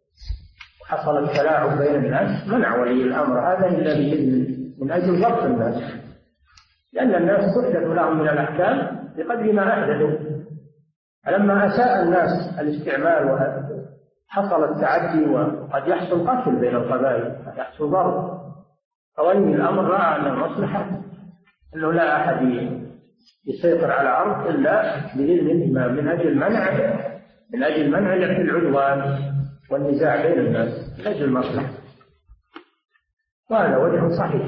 وحصل التلاعب بين الناس منع ولي الأمر هذا إلا بإذن من أجل ضبط الناس، لأن الناس تحدث لهم من الأحكام بقدر ما أحدثوا. فلما أساء الناس الاستعمال وحصل التعدي وقد يحصل قتل بين القبائل قد يحصل ضرب، فولي الأمر رأى أن المصلحة أنه لا أحد يسيطر على أرض إلا بإذن الإمام من أجل منع العدوان والنزاع بين الناس من أجل المصلحة. وهذا وجه صحيح،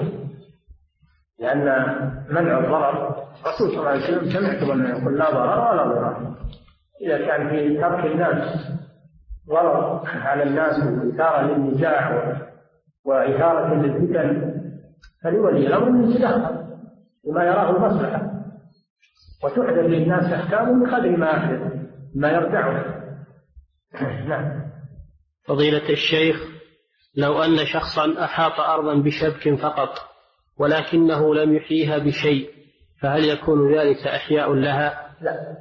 لأن منع الضرر الرسول صلى الله عليه وسلم سمعت أنه يقول لا ضرر ولا ضرر. إذا كان في ترك الناس ضرر على الناس وإثارة للنزاع وإثارة للفتن فلولي الأمر أن يتدخل بما يراه المصلحة وتحدث للناس أحكام بقدر ما يردعه. نعم. فضيلة الشيخ، لو أن شخصا أحاط أرضا بشبك فقط ولكنه لم يحييها بشيء فهل يكون ذلك إحياء لها؟ لا،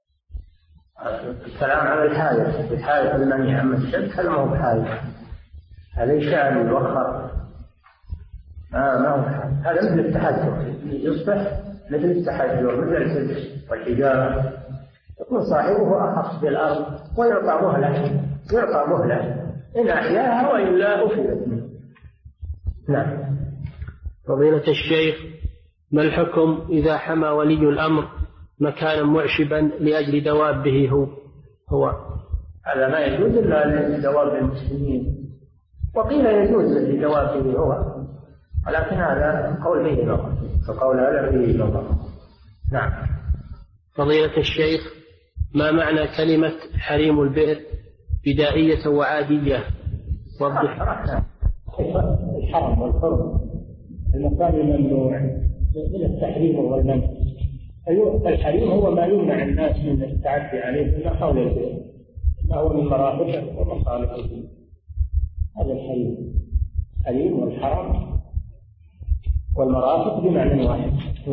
الكلام على الحاية المنيع، أما الشبك هذا ما هو بحاية، هذا يشاء يوخر ما هو بحاية. هذا مثل التحجر، يصبح مثل التحجر مثل السلس والحجارة، يكون صاحبه أخص بالأرض ويعطى مهلة إن أحياها وإلا أفلت منه. نعم. فضيلة الشيخ، ما الحكم إذا حمى ولي الأمر مكانا معشبا لأجل دوابه هو؟ هذا ما يجوز إلا لدواب المسلمين، وقيل يجوز لدوابه هو، ولكن هذا قول فيه نظر، فقول هذا فيه نظر. نعم. فضيلة الشيخ، ما معنى كلمة حريم البئر بدائية وعادية؟ وضح. الحرم والحرم المكان الممنوع من التحريم والمنع. الحريم هو ما يمنع الناس من التعدي عليه ما حول البئر، ما هو من مرافقه ومصالحه، هذا الحريم والحرم والمرافق بمعنى واحد.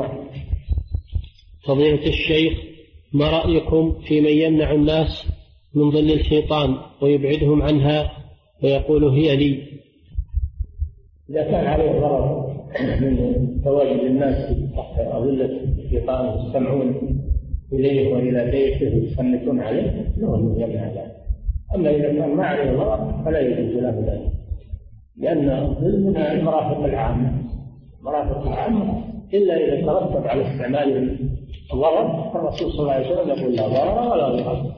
فضيلة الشيخ، ما رأيكم في من يمنع الناس من ظل الحيطان ويبعدهم عنها ويقول هي لي؟ إذا كان عليه ضرر من تواجد الناس تحت أظلة الحيطان يستمعون إليه وإلى بيته ويصنتون عليه لهم يمنع ذلك. أما إذا كان ما عليه ضرر فلا يجوز له ذلك، لأن ضمن المرافق العامة إلا إذا ترتب على استعمال الضرر، فالرسول صلى الله عليه وسلم يقول لا ضرر ولا ضرر.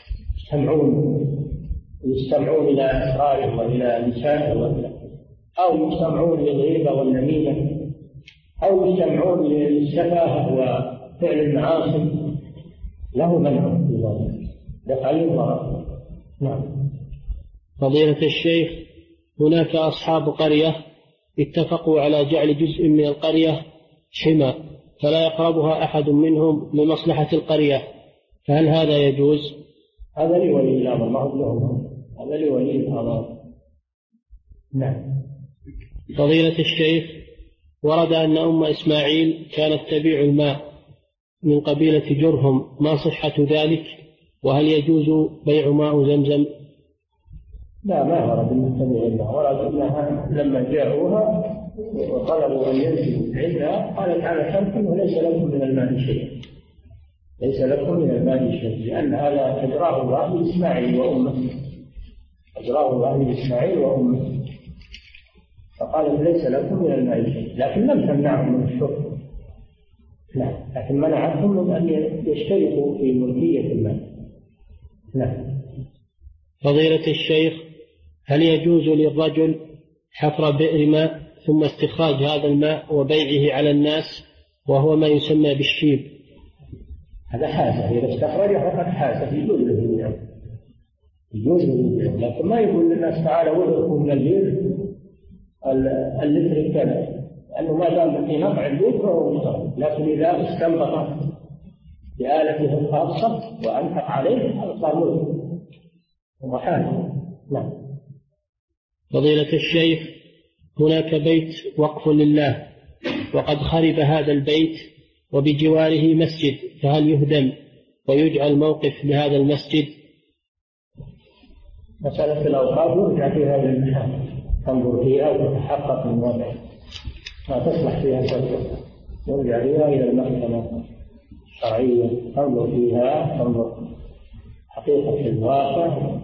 يستمعون إلى أسراره وإلى نسائه أو يستمعون للغيبة والنميمة أو يستمعون للسفاهة وفعل المعاصي، له منع في ذلك دفع الضرر. نعم. فضيلة الشيخ، هناك أصحاب قرية اتفقوا على جعل جزء من القرية حمى فلا يقربها أحد منهم لمصلحة القرية، فهل هذا يجوز؟ هذا لولي الأمر، ما هو لهم، هذا لولي الأمر. نعم. فضيلة الشيخ، ورد أن أم إسماعيل كانت تبيع الماء من قبيلة جرهم، ما صحة ذلك؟ وهل يجوز بيع ماء زمزم؟ لا، ما ورد أن تبيع الماء، ورد أنها لما جاءوها وطلبوا أن ينزلوا عندها قالت على شرط أنه ليس لكم من الماء شيء، لأن هذا أجراه الله لإسماعيل وأمه، فقالت ليس لكم من الماء شيء، لكن لم تمنعهم من الشرب، نعم، لكن منعهم من أن يشتركوا في ملكية المال. نعم. فضيلة الشيخ، هل يجوز للرجل حفر بئر ماء ثم استخراج هذا الماء وبيعه على الناس وهو ما يسمى بالشيب؟ هذا حاسة، إذا استخرجه فقد حاسة، يجوز له، يجوز له، لكن ما يقول للناس تعالوا وذركوا من الليل اللتر كذا، لأنه ما دام في نفع الليل فهو مستقبل. لكن إذا استنبط بآلته الخاصة وأنفق عليه هذا صار ملك وحاسة. نعم. فضيلة الشيخ، هناك بيت وقف لله وقد خرب هذا البيت وبجواره مسجد، فهل يهدم ويجعل موقف لهذا المسجد؟ مسألة الأوقاف يرجع فيها إلى المحاكم، تنظر فيها وتتحقق من وضعها، ما تصلح فيها الفتوى يرجع فيها إلى المحكمة الشرعية، تنظر فيها، تنظر حقيقة الواقع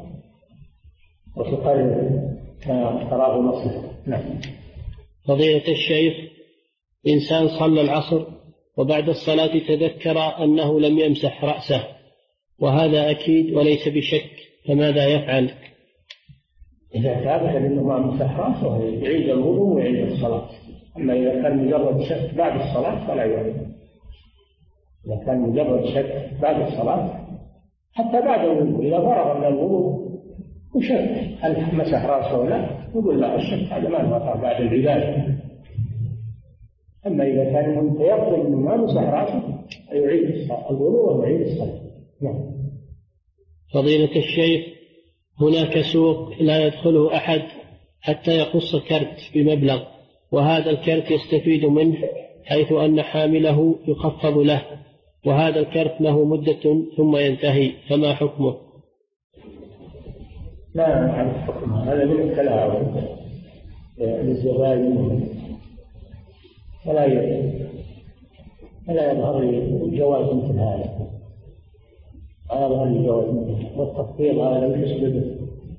وتقرر ما تراه مصلحة. نعم. فضيلة الشيخ، إنسان صلى العصر وبعد الصلاة تذكر أنه لم يمسح رأسه، وهذا أكيد وليس بشك، فماذا يفعل؟ إذا ثابت أنه ما مسح رأسه يعيد الوضوء ويعيد الصلاة. أما إذا كان مجرد شك بعد الصلاة فلا يعيد. إذا كان مجرد شك بعد الصلاة حتى بعد الوضوء، إذا فرغ من الوضوء وشك هل مسح رأسه ولا لا، يقول لا، الشك هذا ما وقع بعد العبادة. أما إذا كان متيقن أنه ما مسح رأسه يعيد الوضوء ويعيد الصلاة. نعم. فضيلة الشيخ، هناك سوق لا يدخله أحد حتى يقص كرت بمبلغ، وهذا الكرت يستفيد منه حيث أن حامله يخفض له، وهذا الكرت له مدة ثم ينتهي، فما حكمه؟ لا أعرف حكمه، هذا من التلاعب للزبائن، ولا يظهر لي جواز مثل هذا، يظهر لي جواز مثل هذا، والتخفيض هذا لم يسببه.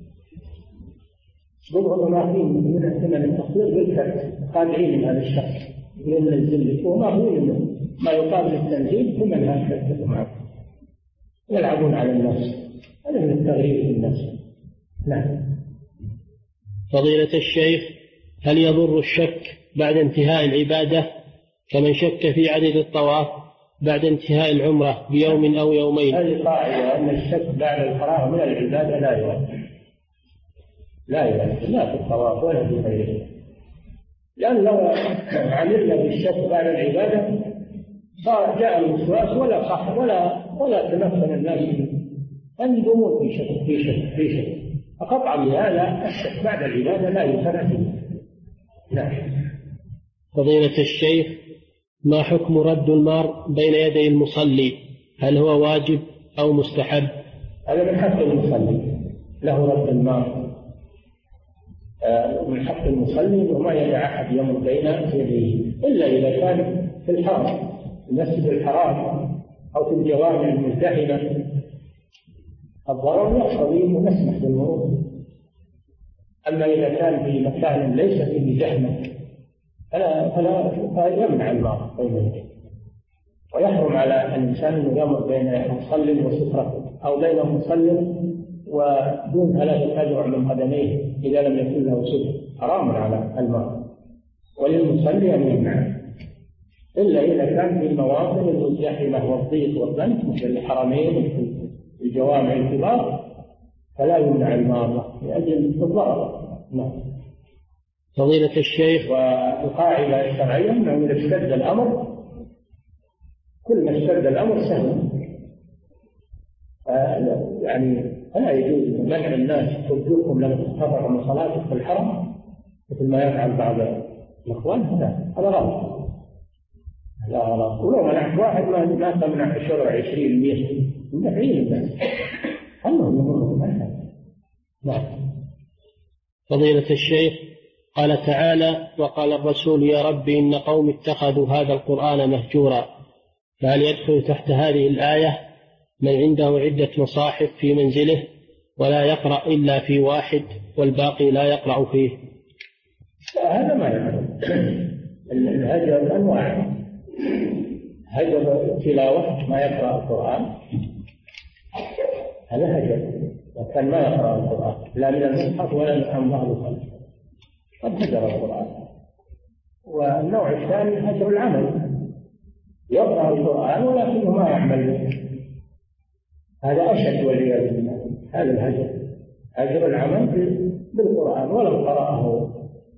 يسببه ما فيه من التخفيض بالكرت، خادعين من هذا الشخص ينزل لك، وما هو ما يقابل التنزيل ثم هكذا معه يلعبون على النفس، هذا من التغريب في النفس. نعم. فضيلة الشيخ، هل يضر الشك بعد انتهاء العبادة كمن شك في عدد الطواف بعد انتهاء العمرة بيوم أو يومين؟ هذه قاعدة أن الشك بعد الفراغ من العبادة لا يؤثر، لا في الطواف ولا في غيره، لأن لو عملنا بالشك بعد العبادة صار جاء الوسواس ولا صح ولا تمثل الناس أن يدومون في شك فقطعا بهذا الشك بعد العبادة لا يؤثر فيه. نعم. فضيلة الشيخ، ما حكم رد المار بين يدي المصلي؟ هل هو واجب أو مستحب؟ هذا من حق المصلي، له رد المار، من حق المصلي وما يدع أحد يمر بين يديه، إلا إذا كان في الحرم، المسجد الحرام أو في الجوامع المزدحمة الضرر يقتضي أن نسمح بالمرور. أما إذا كان في مكان ليس فيه زحمة فلا يمنع المار بين يديه، ويحرم على الإنسان أن يمر بين مصلٍ وسترة، أو بين مصلٍ ودون 3 أذرع من قدميه إذا لم يكن له ستر، حرام على المار، وللمصلي أن يمنع، إلا إذا كان في المواطن المزدحمة والضيق والضنك مثل الحرمين مثل الجوامع الكبار فلا يمنع المار لأجل الضرر. نعم. فضيلة الشيخ، والقاعدة الشرعية أنه إذا اشتد الأمر كل ما اشتد الأمر سهل، يعني فلا يجوز منع الناس ترجوكم لما تتفرغوا من صلاتك في الحرم مثل ما يفعل بعض الإخوان، هذا غلط. لا غلط، ولو منعت واحد ما تمنع 10 20 100 منفعين الناس، خلهم يقولوا منع. نعم. فضيلة الشيخ، قال تعالى: وقال الرسول يا رب إن قوم اتخذوا هذا القرآن مهجورا، فهل يدخل تحت هذه الآية من عنده عدة مصاحف في منزله ولا يقرأ إلا في واحد والباقي لا يقرأ فيه؟ هذا ما يقرأ. الهجر أنواع، هجر تلاوة ما يقرأ القرآن، هذا هجر، وكان ما يقرأ القرآن لا من المصحف ولا من أموال الخلق، قد هجر القرآن. والنوع الثاني هجر العمل، يقرأ القرآن ولكنه ما يعمل به، هذا أشد والعياذ بالله. هذا الهجر، هجر العمل بالقرآن ولو قرأه،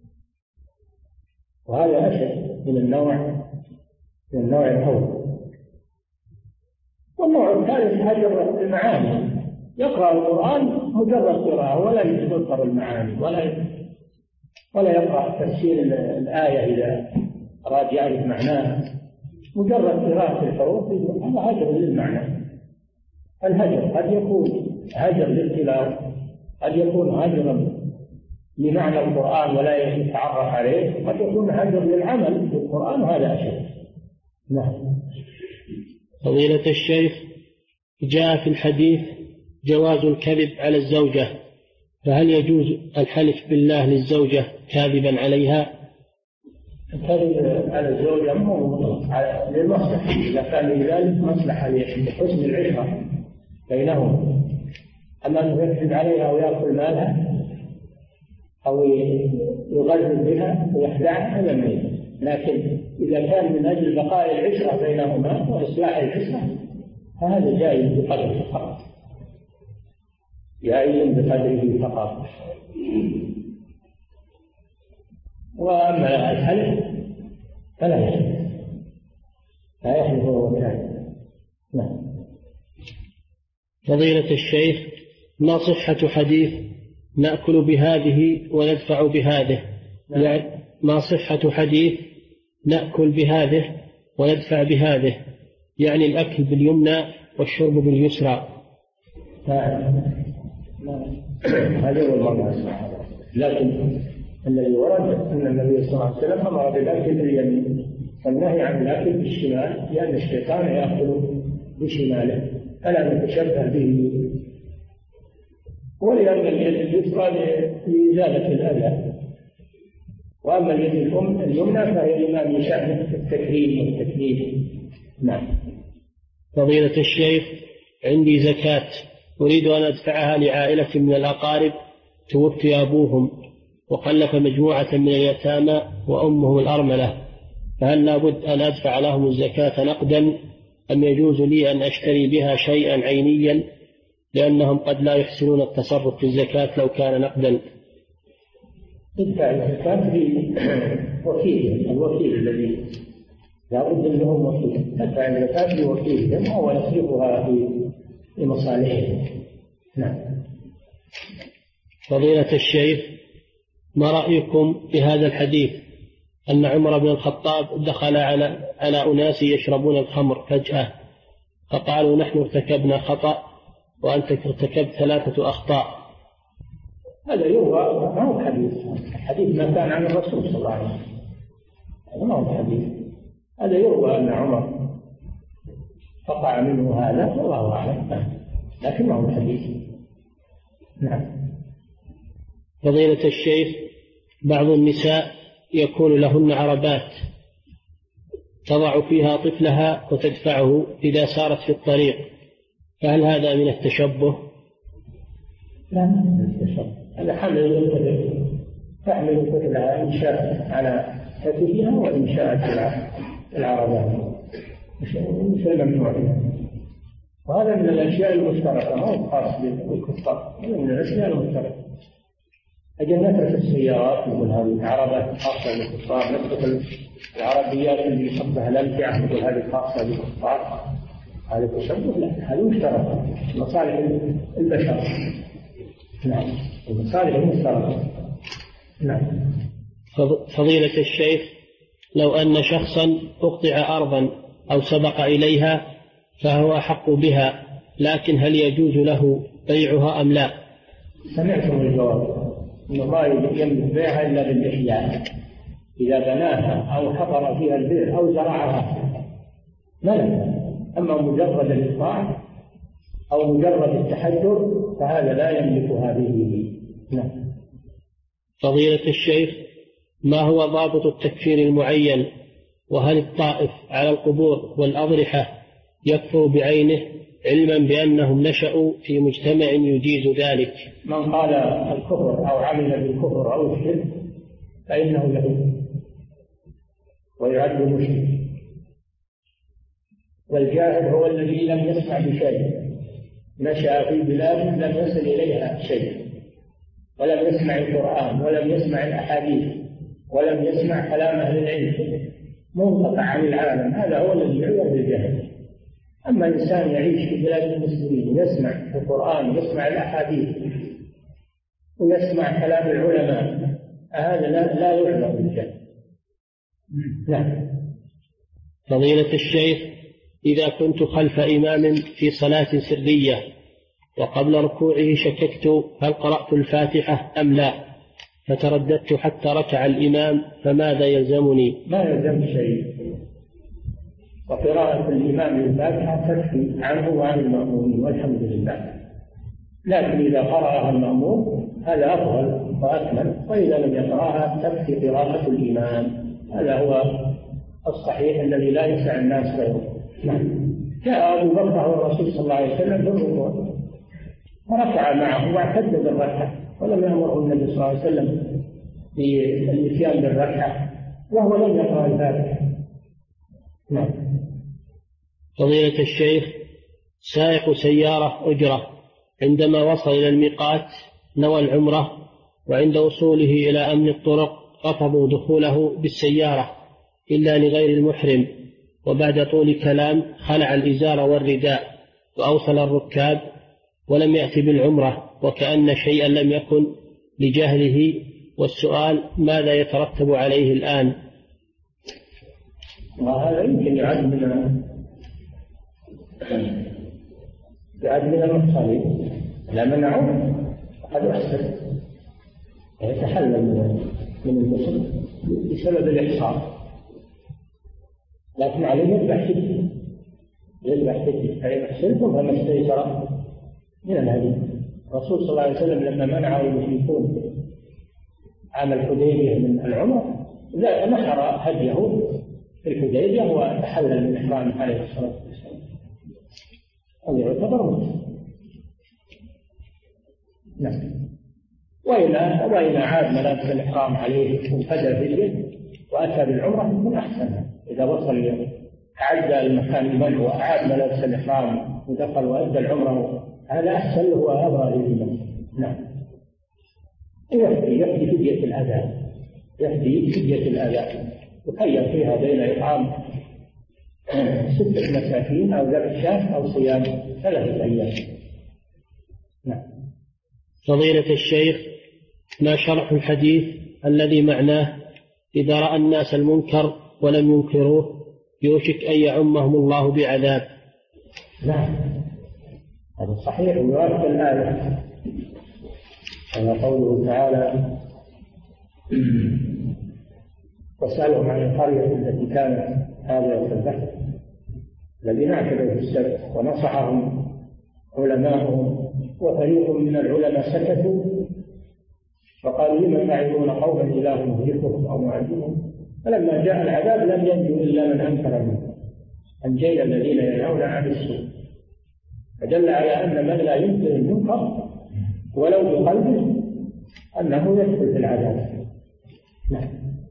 وهذا أشد من النوع الأول. والنوع الثالث هجر المعاني، يقرأ القرآن مجرد قراءة ولا يتذكر المعاني ولا يقرأ تفسير الآية إذا أراد يعرف معناها، مجرد قراءة الحروف، هذا هجر للمعنى. الهجر قد يكون هجر للتلاوة، قد يكون هجرا لمعنى القرآن ولا يتعرف عليه، قد يكون هجر للعمل بالقرآن، وهذا أشد. نعم. فضيلة الشيخ، جاء في الحديث جواز الكذب على الزوجة، فهل يجوز الحلف بالله للزوجة كاذبا عليها؟ الكذب على الزوجة مو للمصلحة، إذا كان لذلك مصلحة لحسن العشرة بينهم، أما أنه يكذب عليها ويأكل مالها أو يغزل بها ويخدعها هذا ما يجوز. لكن إذا كان من أجل بقاء العشرة بينهما وإصلاح العشرة فهذا جائز بقدره فقط، جائز بقدره فقط. وأما الحلف فلا يحلف، لا يحلف وهو كاذب. نعم. فضيلة الشيخ، ما صحة حديث نأكل بهذه وندفع بهذه؟ يعني ما صحة حديث نأكل بهذه وندفع بهذه، يعني الأكل باليمنى والشرب باليسرى؟ هذا هو المرضى. لكن الذي ورد أن النبي صلى الله عليه وسلم أمر بالأكل باليمين والنهي عن الأكل بالشمال، لأن الشيطان يأكل بشماله فلا نتشبه به، ولأن اليد اليسرى لإزالة الأذى، وأما اليد اليمنى فهي لما من شأنه التكريم والتكليف. نعم. فضيلة الشيخ، عندي زكاة أريد أن أدفعها لعائلة من الأقارب توفي أبوهم وخلف مجموعة من اليتامى وأمهم الأرملة، فهل لابد أن أدفع لهم الزكاة نقدا أم يجوز لي أن أشتري بها شيئا عينيا، لأنهم قد لا يحسنون التصرف في الزكاة لو كان نقدا؟ ادفع الزكاة بوكيل، الوكيل الذي لابد لهم وكيل، ادفع الزكاة بوكيل هو يصرفها في مصالحهم. نعم. فضيلة الشيخ، ما رأيكم بهذا الحديث أن عمر بن الخطاب دخل على أناس يشربون الخمر فجأة فقالوا نحن ارتكبنا خطأ وأنت ارتكبت 3 أخطاء؟ هذا يروى، ما هو حديث ما كان عن الرسول صلى الله عليه وسلم، هذا ما هو حديث، هذا يروى أن عمر وقع منه هذا والله أعلم، لكن ما هو حديث. نعم. فضيلة الشيخ، بعض النساء يكون لهن عربات تضع فيها طفلها وتدفعه إذا سارت في الطريق، فهل هذا من التشبه؟ لا، من التشبه، هذا تحمل طفلها إن شاءت على كتفها وإن شاءت على العربات، مش ممنوع، وهذا من الأشياء المشتركة، ما هو خاص بالكفار، هذا من الأشياء المشتركة. أجل نترك السيارات نقول هذه عربات خاصة بالكفار، نترك العربيات اللي يصبها الأمتعة نقول هذه خاصة بالكفار، هذا تشبه؟ لا، هذه مشتركة، مصالح البشر. نعم، المصالح المشتركة. نعم. فضيلة الشيخ، لو أن شخصا أقطع أرضا أو سبق إليها فهو أحق بها، لكن هل يجوز له بيعها أم لا؟ سمعتم الجواب، إن الله يملك بيعها إلا بالإحياء، إذا بناها أو حفر فيها البئر أو زرعها ملك، أما مجرد الإقطاع أو مجرد التحجر فهذا لا يملكها به. نعم. فضيلة الشيخ، ما هو ضابط التكفير المعين وهل الطائف على القبور والأضرحة يكفر بعينه علما بأنهم نشأوا في مجتمع يجيز ذلك؟ من قال الكفر أو عمل بالكفر أو الشرك فإنه له ويعد مشرك. والجاهل هو الذي لم يسمع بشيء، نشأ في بلاد لم يصل إليها شيء، ولم يسمع القرآن ولم يسمع الأحاديث ولم يسمع كلام أهل العلم، منقطع عن العالم، هذا هو الذي يعد بالجهل. أما إنسان يعيش في بلاد المسلمين يسمع القرآن ويسمع الأحاديث ويسمع كلام العلماء، هذا لا يعد بالجهل. نعم. فضيلة الشيخ، إذا كنت خلف إمام في صلاة سرية وقبل ركوعه شككت هل قرأت الفاتحة أم لا، فترددت حتى ركع الإمام، فماذا يلزمني؟ ما يلزم شيء، وقراءة الإمام للفاتحة تكفي عنه وعن المأمومين والحمد لله. لكن إذا قرأها المأموم هذا أفضل وأكمل، وإذا لم يقرأها تكفي قراءة الإمام، هذا هو الصحيح الذي لا يسع الناس غيره. نعم. جاء أبو بكر والرسول صلى الله عليه وسلم بالركوع وركع معه واعتد بالركعة، ولم يأمره النبي صلى الله عليه وسلم بالإتيان بالركعة وهو لم يقرأ الفاتحة. نعم. فضيلة الشيخ، سائق سيارة أجرة عندما وصل إلى الميقات نوى العمرة، وعند وصوله إلى أمن الطرق رفضوا دخوله بالسيارة إلا لغير المحرم، وبعد طول كلام خلع الإزار والرداء وأوصل الركاب ولم يأتي بالعمرة وكأن شيئا لم يكن لجهله، والسؤال ماذا يترتب عليه الآن؟ وهذا يمكن يعد من المحصنين، لا منعه قد أحسن يتحلل من المسلم بسبب الإحصار، لكن عليه يذبح سجن فإن أحسنتم فما استيسر من الهدي. الرسول صلى الله عليه وسلم لما منعه المشركون عام الحديبية من العمر نحر هديه في الحديبية وتحلل من إحرامه عليه الصلاة والسلام، هذا يعتبر مسلم. نعم. وإن عاد ملابس الإحرام عليه وفدى فدية وأتى بالعمرة من أحسنها، إذا وصل تعدى المكان المنع وأعاد ملابس الإحرام ودخل وأدى العمرة، هذا أحسن له وأبرى للإيمان. نعم. يفدي فدية الأذى، يفدي فدية الأذى يخير فيها بين إطعام 6 مساكين أو ذبح شاة أو صيام 3 أيام. نعم. فضيلة الشيخ، ما شرح الحديث الذي معناه إذا رأى الناس المنكر ولم ينكروه يوشك أن يعمهم الله بعذاب؟ نعم، هذا صحيح ويوافق الآية، كما قوله تعالى: واسألهم عن القرية التي كانت هذه في البحر الذين اعتدوا في السبت ونصحهم علماؤهم وفريق من العلماء سكتوا فقالوا: لما تعظون قوما إله مهلكهم أو معذبهم؟ فلما جاء العذاب لم ينجو إلا من أنكر منه، أنجينا الذين ينهون عن السوء. فدل على أن من لا ينكر المنكر ولو بقلبه أنه يدخل في العذاب. نعم.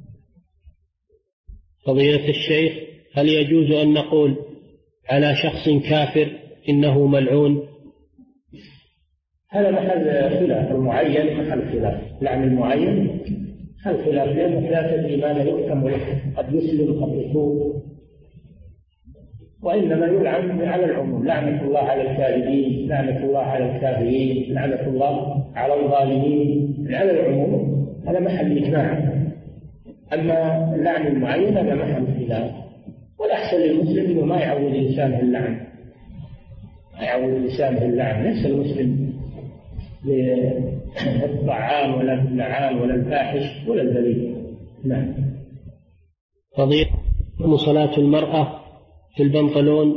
فضيلة الشيخ، هل يجوز أن نقول على شخص كافر إنه ملعون؟ هذا محل خلاف، المعين محل خلاف، لعن المعين محل خلاف، لأنك لا تدري ماذا يحكم له، قد يسلم قد يتوب، وإنما يلعن على العموم: لعنة الله على الكاذبين، لعنة الله على الكافرين، لعنة الله على الظالمين، على العموم. هذا محل إجماع. أما اللعن المعين هذا محل خلاف، والأحسن للمسلم أنه ما يعود لسانه اللعن، ما يعود لسانه اللعن. ليس المسلم للطعام ولا اللعان ولا الفاحش ولا الذليل. نعم. فضيلة صلاة المرأة في البنطلون.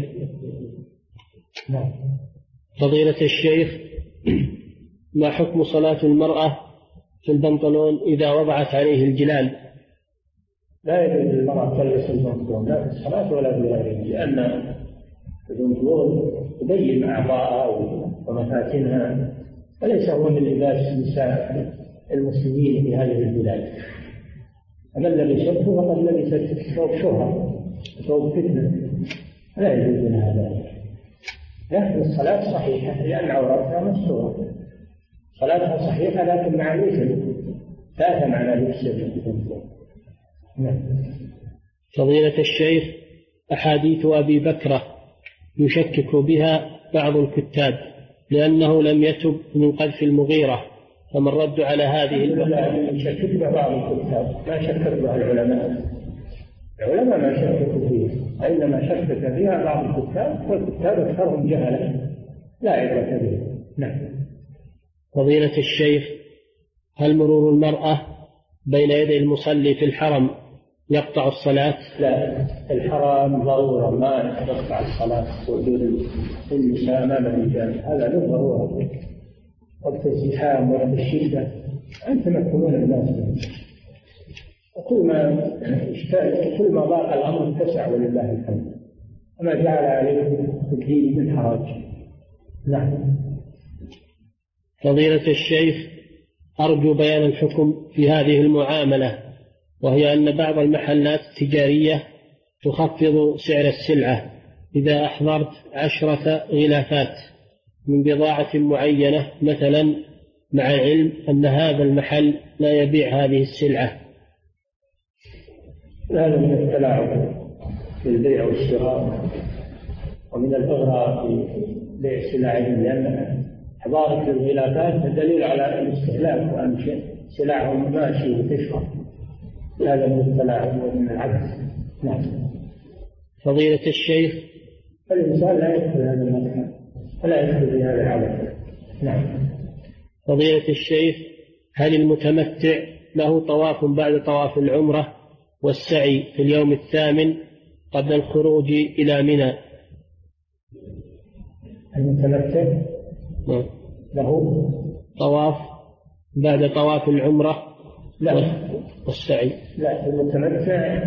نعم. فضيلة الشيخ، ما حكم صلاة المرأة في البنطلون إذا وضعت عليه الجلال؟ لا يجوز للمرأة تلبس البنطلون لا في الصلاة ولا في غيرها، لأن البنطلون يبين أعضاءها ومفاتنها، وليس هو من لباس نساء المسلمين في هذه البلاد. أما لبسته فقد لبست ثوب شهرة ثوب فتنة، لا يجوز لها ذلك. لكن الصلاة صحيحة لأن عورتها مستورة، صلاتها صحيحة لكن مع الإثم لا معنى لبس البنطلون. فضيلة الشيخ، أحاديث أبي بكرة يشكك بها بعض الكتاب لأنه لم يتب من قذف المغيرة، فما الرد على هذه يشكك بها بعض الكتاب، ما شكك بها العلماء ما شككوا فيها، وإنما شكك فيها بعض الكتاب، والكتاب أكثرهم جهلا لا عبرة به. نعم. فضيلة الشيخ، هل مرور المرأة بين يدي المصلي في الحرم يقطع الصلاة؟ لا، الحرام ضرورة ما يقطع الصلاة، وجود النساء أمام الرجال هذا له ضرورة. وقت الزحام وقت الشدة أنت مكتمون الناس، وكل ما ضاق الأمر اتسع ولله الحمد، وما جعل عليكم في الدين من حرج. نعم. فضيلة الشيخ، أرجو بيان الحكم في هذه المعاملة، وهي أن بعض المحلات التجارية تخفض سعر السلعة إذا أحضرت 10 غلافات من بضاعة معينة مثلا، مع العلم أن هذا المحل لا يبيع هذه السلعة. هذا من التلاعب في البيع والشراء، ومن الإغراء في بيع سلعهم، لأن إحضارك للغلافات دليل على الاستهلاك وأن سلعهم ماشي وتشرب، هذا من التلاعب ومن العبث. نعم. فضيلة الشيخ، الإنسان لا يدخل هذا المكان ولا يدخل في هذا العبث. نعم. فضيلة الشيخ، هل المتمتع له طواف بعد طواف العمرة والسعي في اليوم الثامن قبل الخروج إلى منى؟ المتمتع له طواف بعد طواف العمرة والسعي؟ لا، المتمتع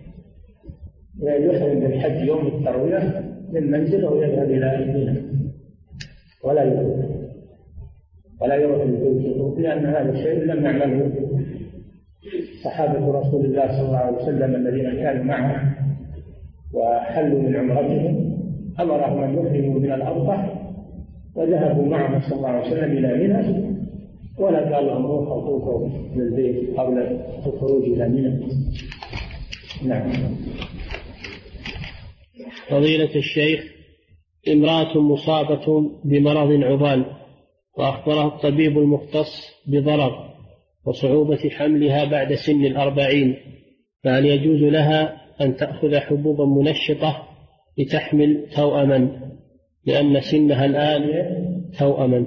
يحرم بالحج يوم التروية من منزله ويذهب إلى منى، ولا يروح البيت، لأن هذا الشيء لم يعمله صحابة رسول الله صلى الله عليه وسلم الذين كانوا معه وحلوا من عمرتهم، أمرهم أن يحرموا من الأربع وذهبوا معه صلى الله عليه وسلم إلى منى، ولا قال لهم روحوا طوفوا للبيت قبل الخروج إلى منى. نعم. فضيلة الشيخ، امرأة مصابة بمرض عضال وأخبرها الطبيب المختص بضرر وصعوبة حملها بعد سن 40، فهل يجوز لها أن تأخذ حبوبا منشطة لتحمل توأما، لأن سنها الآن توأما؟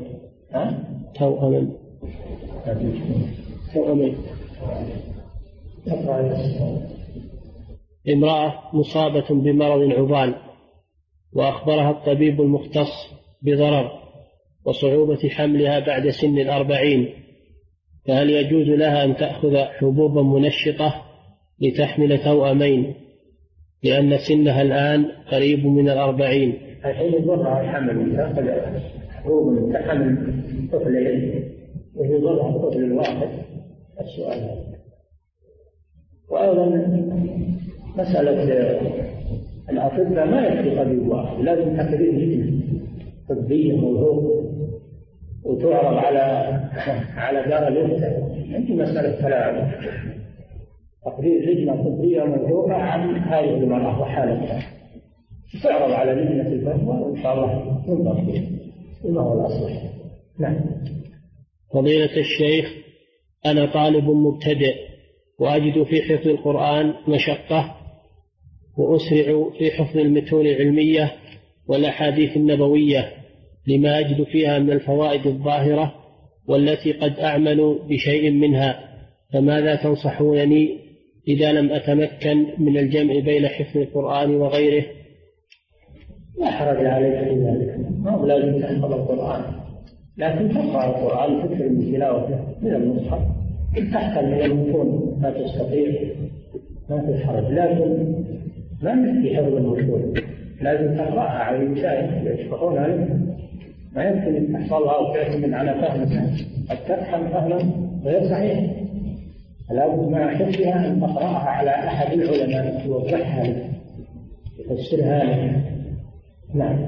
امرأة مصابة بمرض عضال وأخبرها الطبيب المختص بضرر وصعوبة حملها بعد سن 40، فهل يجوز لها أن تأخذ حبوبا منشطة لتحمل توأمين، لأن سنها الآن قريب من 40؟ الحين يضرها الحمل، تأخذ حبوب تحمل طفلين ويضرها الطفل الواحد. السؤال هذا. وأيضا مسألة الأطباء ما يكفي طبيب واحد، لازم تقرير لجنة طبية موثوقة وتعرض على دار الإفتاء. عندي مسألة تلاعب، تقرير لجنة طبية موثوقة عن هذه المرأة وحالتها، تعرض على لجنة الفتوى وإن شاء الله ينظر فيها بما هو الأصلح. نعم. فضيلة الشيخ، أنا طالب مبتدئ وأجد في حفظ القرآن مشقة، وأسرع في حفظ المتون العلمية والأحاديث النبوية لما أجد فيها من الفوائد الظاهرة والتي قد أعمل بشيء منها، فماذا تنصحونني إذا لم أتمكن من الجمع بين حفظ القرآن وغيره؟ لا حرج عليك في ذلك، ما لازم تحفظ القرآن، لكن تقرأ القرآن تكثر من تلاوته من المصحف، تحصل من المتون ما تستطيع ما في حرج، لكن ما يكفي حفظ المتون، لازم تقرأها على المشايخ يشرحون عليها، ما يمكن أن تحصلها وتعتمد على فهمها، قد تفهم فهما غير صحيح، لابد مع حفظها أن تقرأها على أحد العلماء يوضحها لك يفسرها لك. نعم.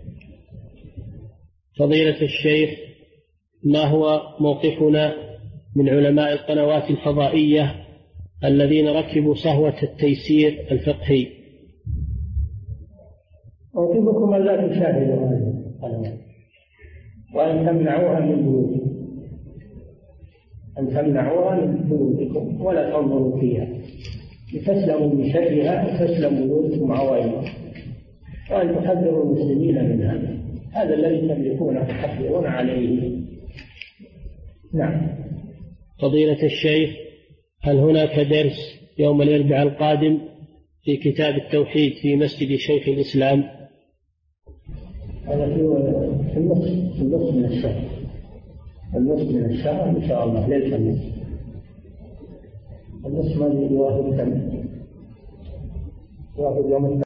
فضيلة الشيخ، ما هو موقفنا من علماء القنوات الفضائية الذين ركبوا صهوة التيسير الفقهي؟ موقفكم أن لا تشاهدوا هذه القنوات وأن تمنعوها من بيوتكم، أن تمنعوها من بيوتكم ولا تنظروا فيها لتسلموا من شرها وتسلموا بيوتكم عوائلكم، وأن تحذروا المسلمين منها، هذا الذي تملكونه تحذرون عليه. نعم. فضيلة الشيخ، هل هناك درس يوم الأربعاء القادم في كتاب التوحيد في مسجد شيخ الإسلام؟ هذا في النصف من الشهر، النصف من الشهر إن شاء الله، ليس النصف ما يوافق يوم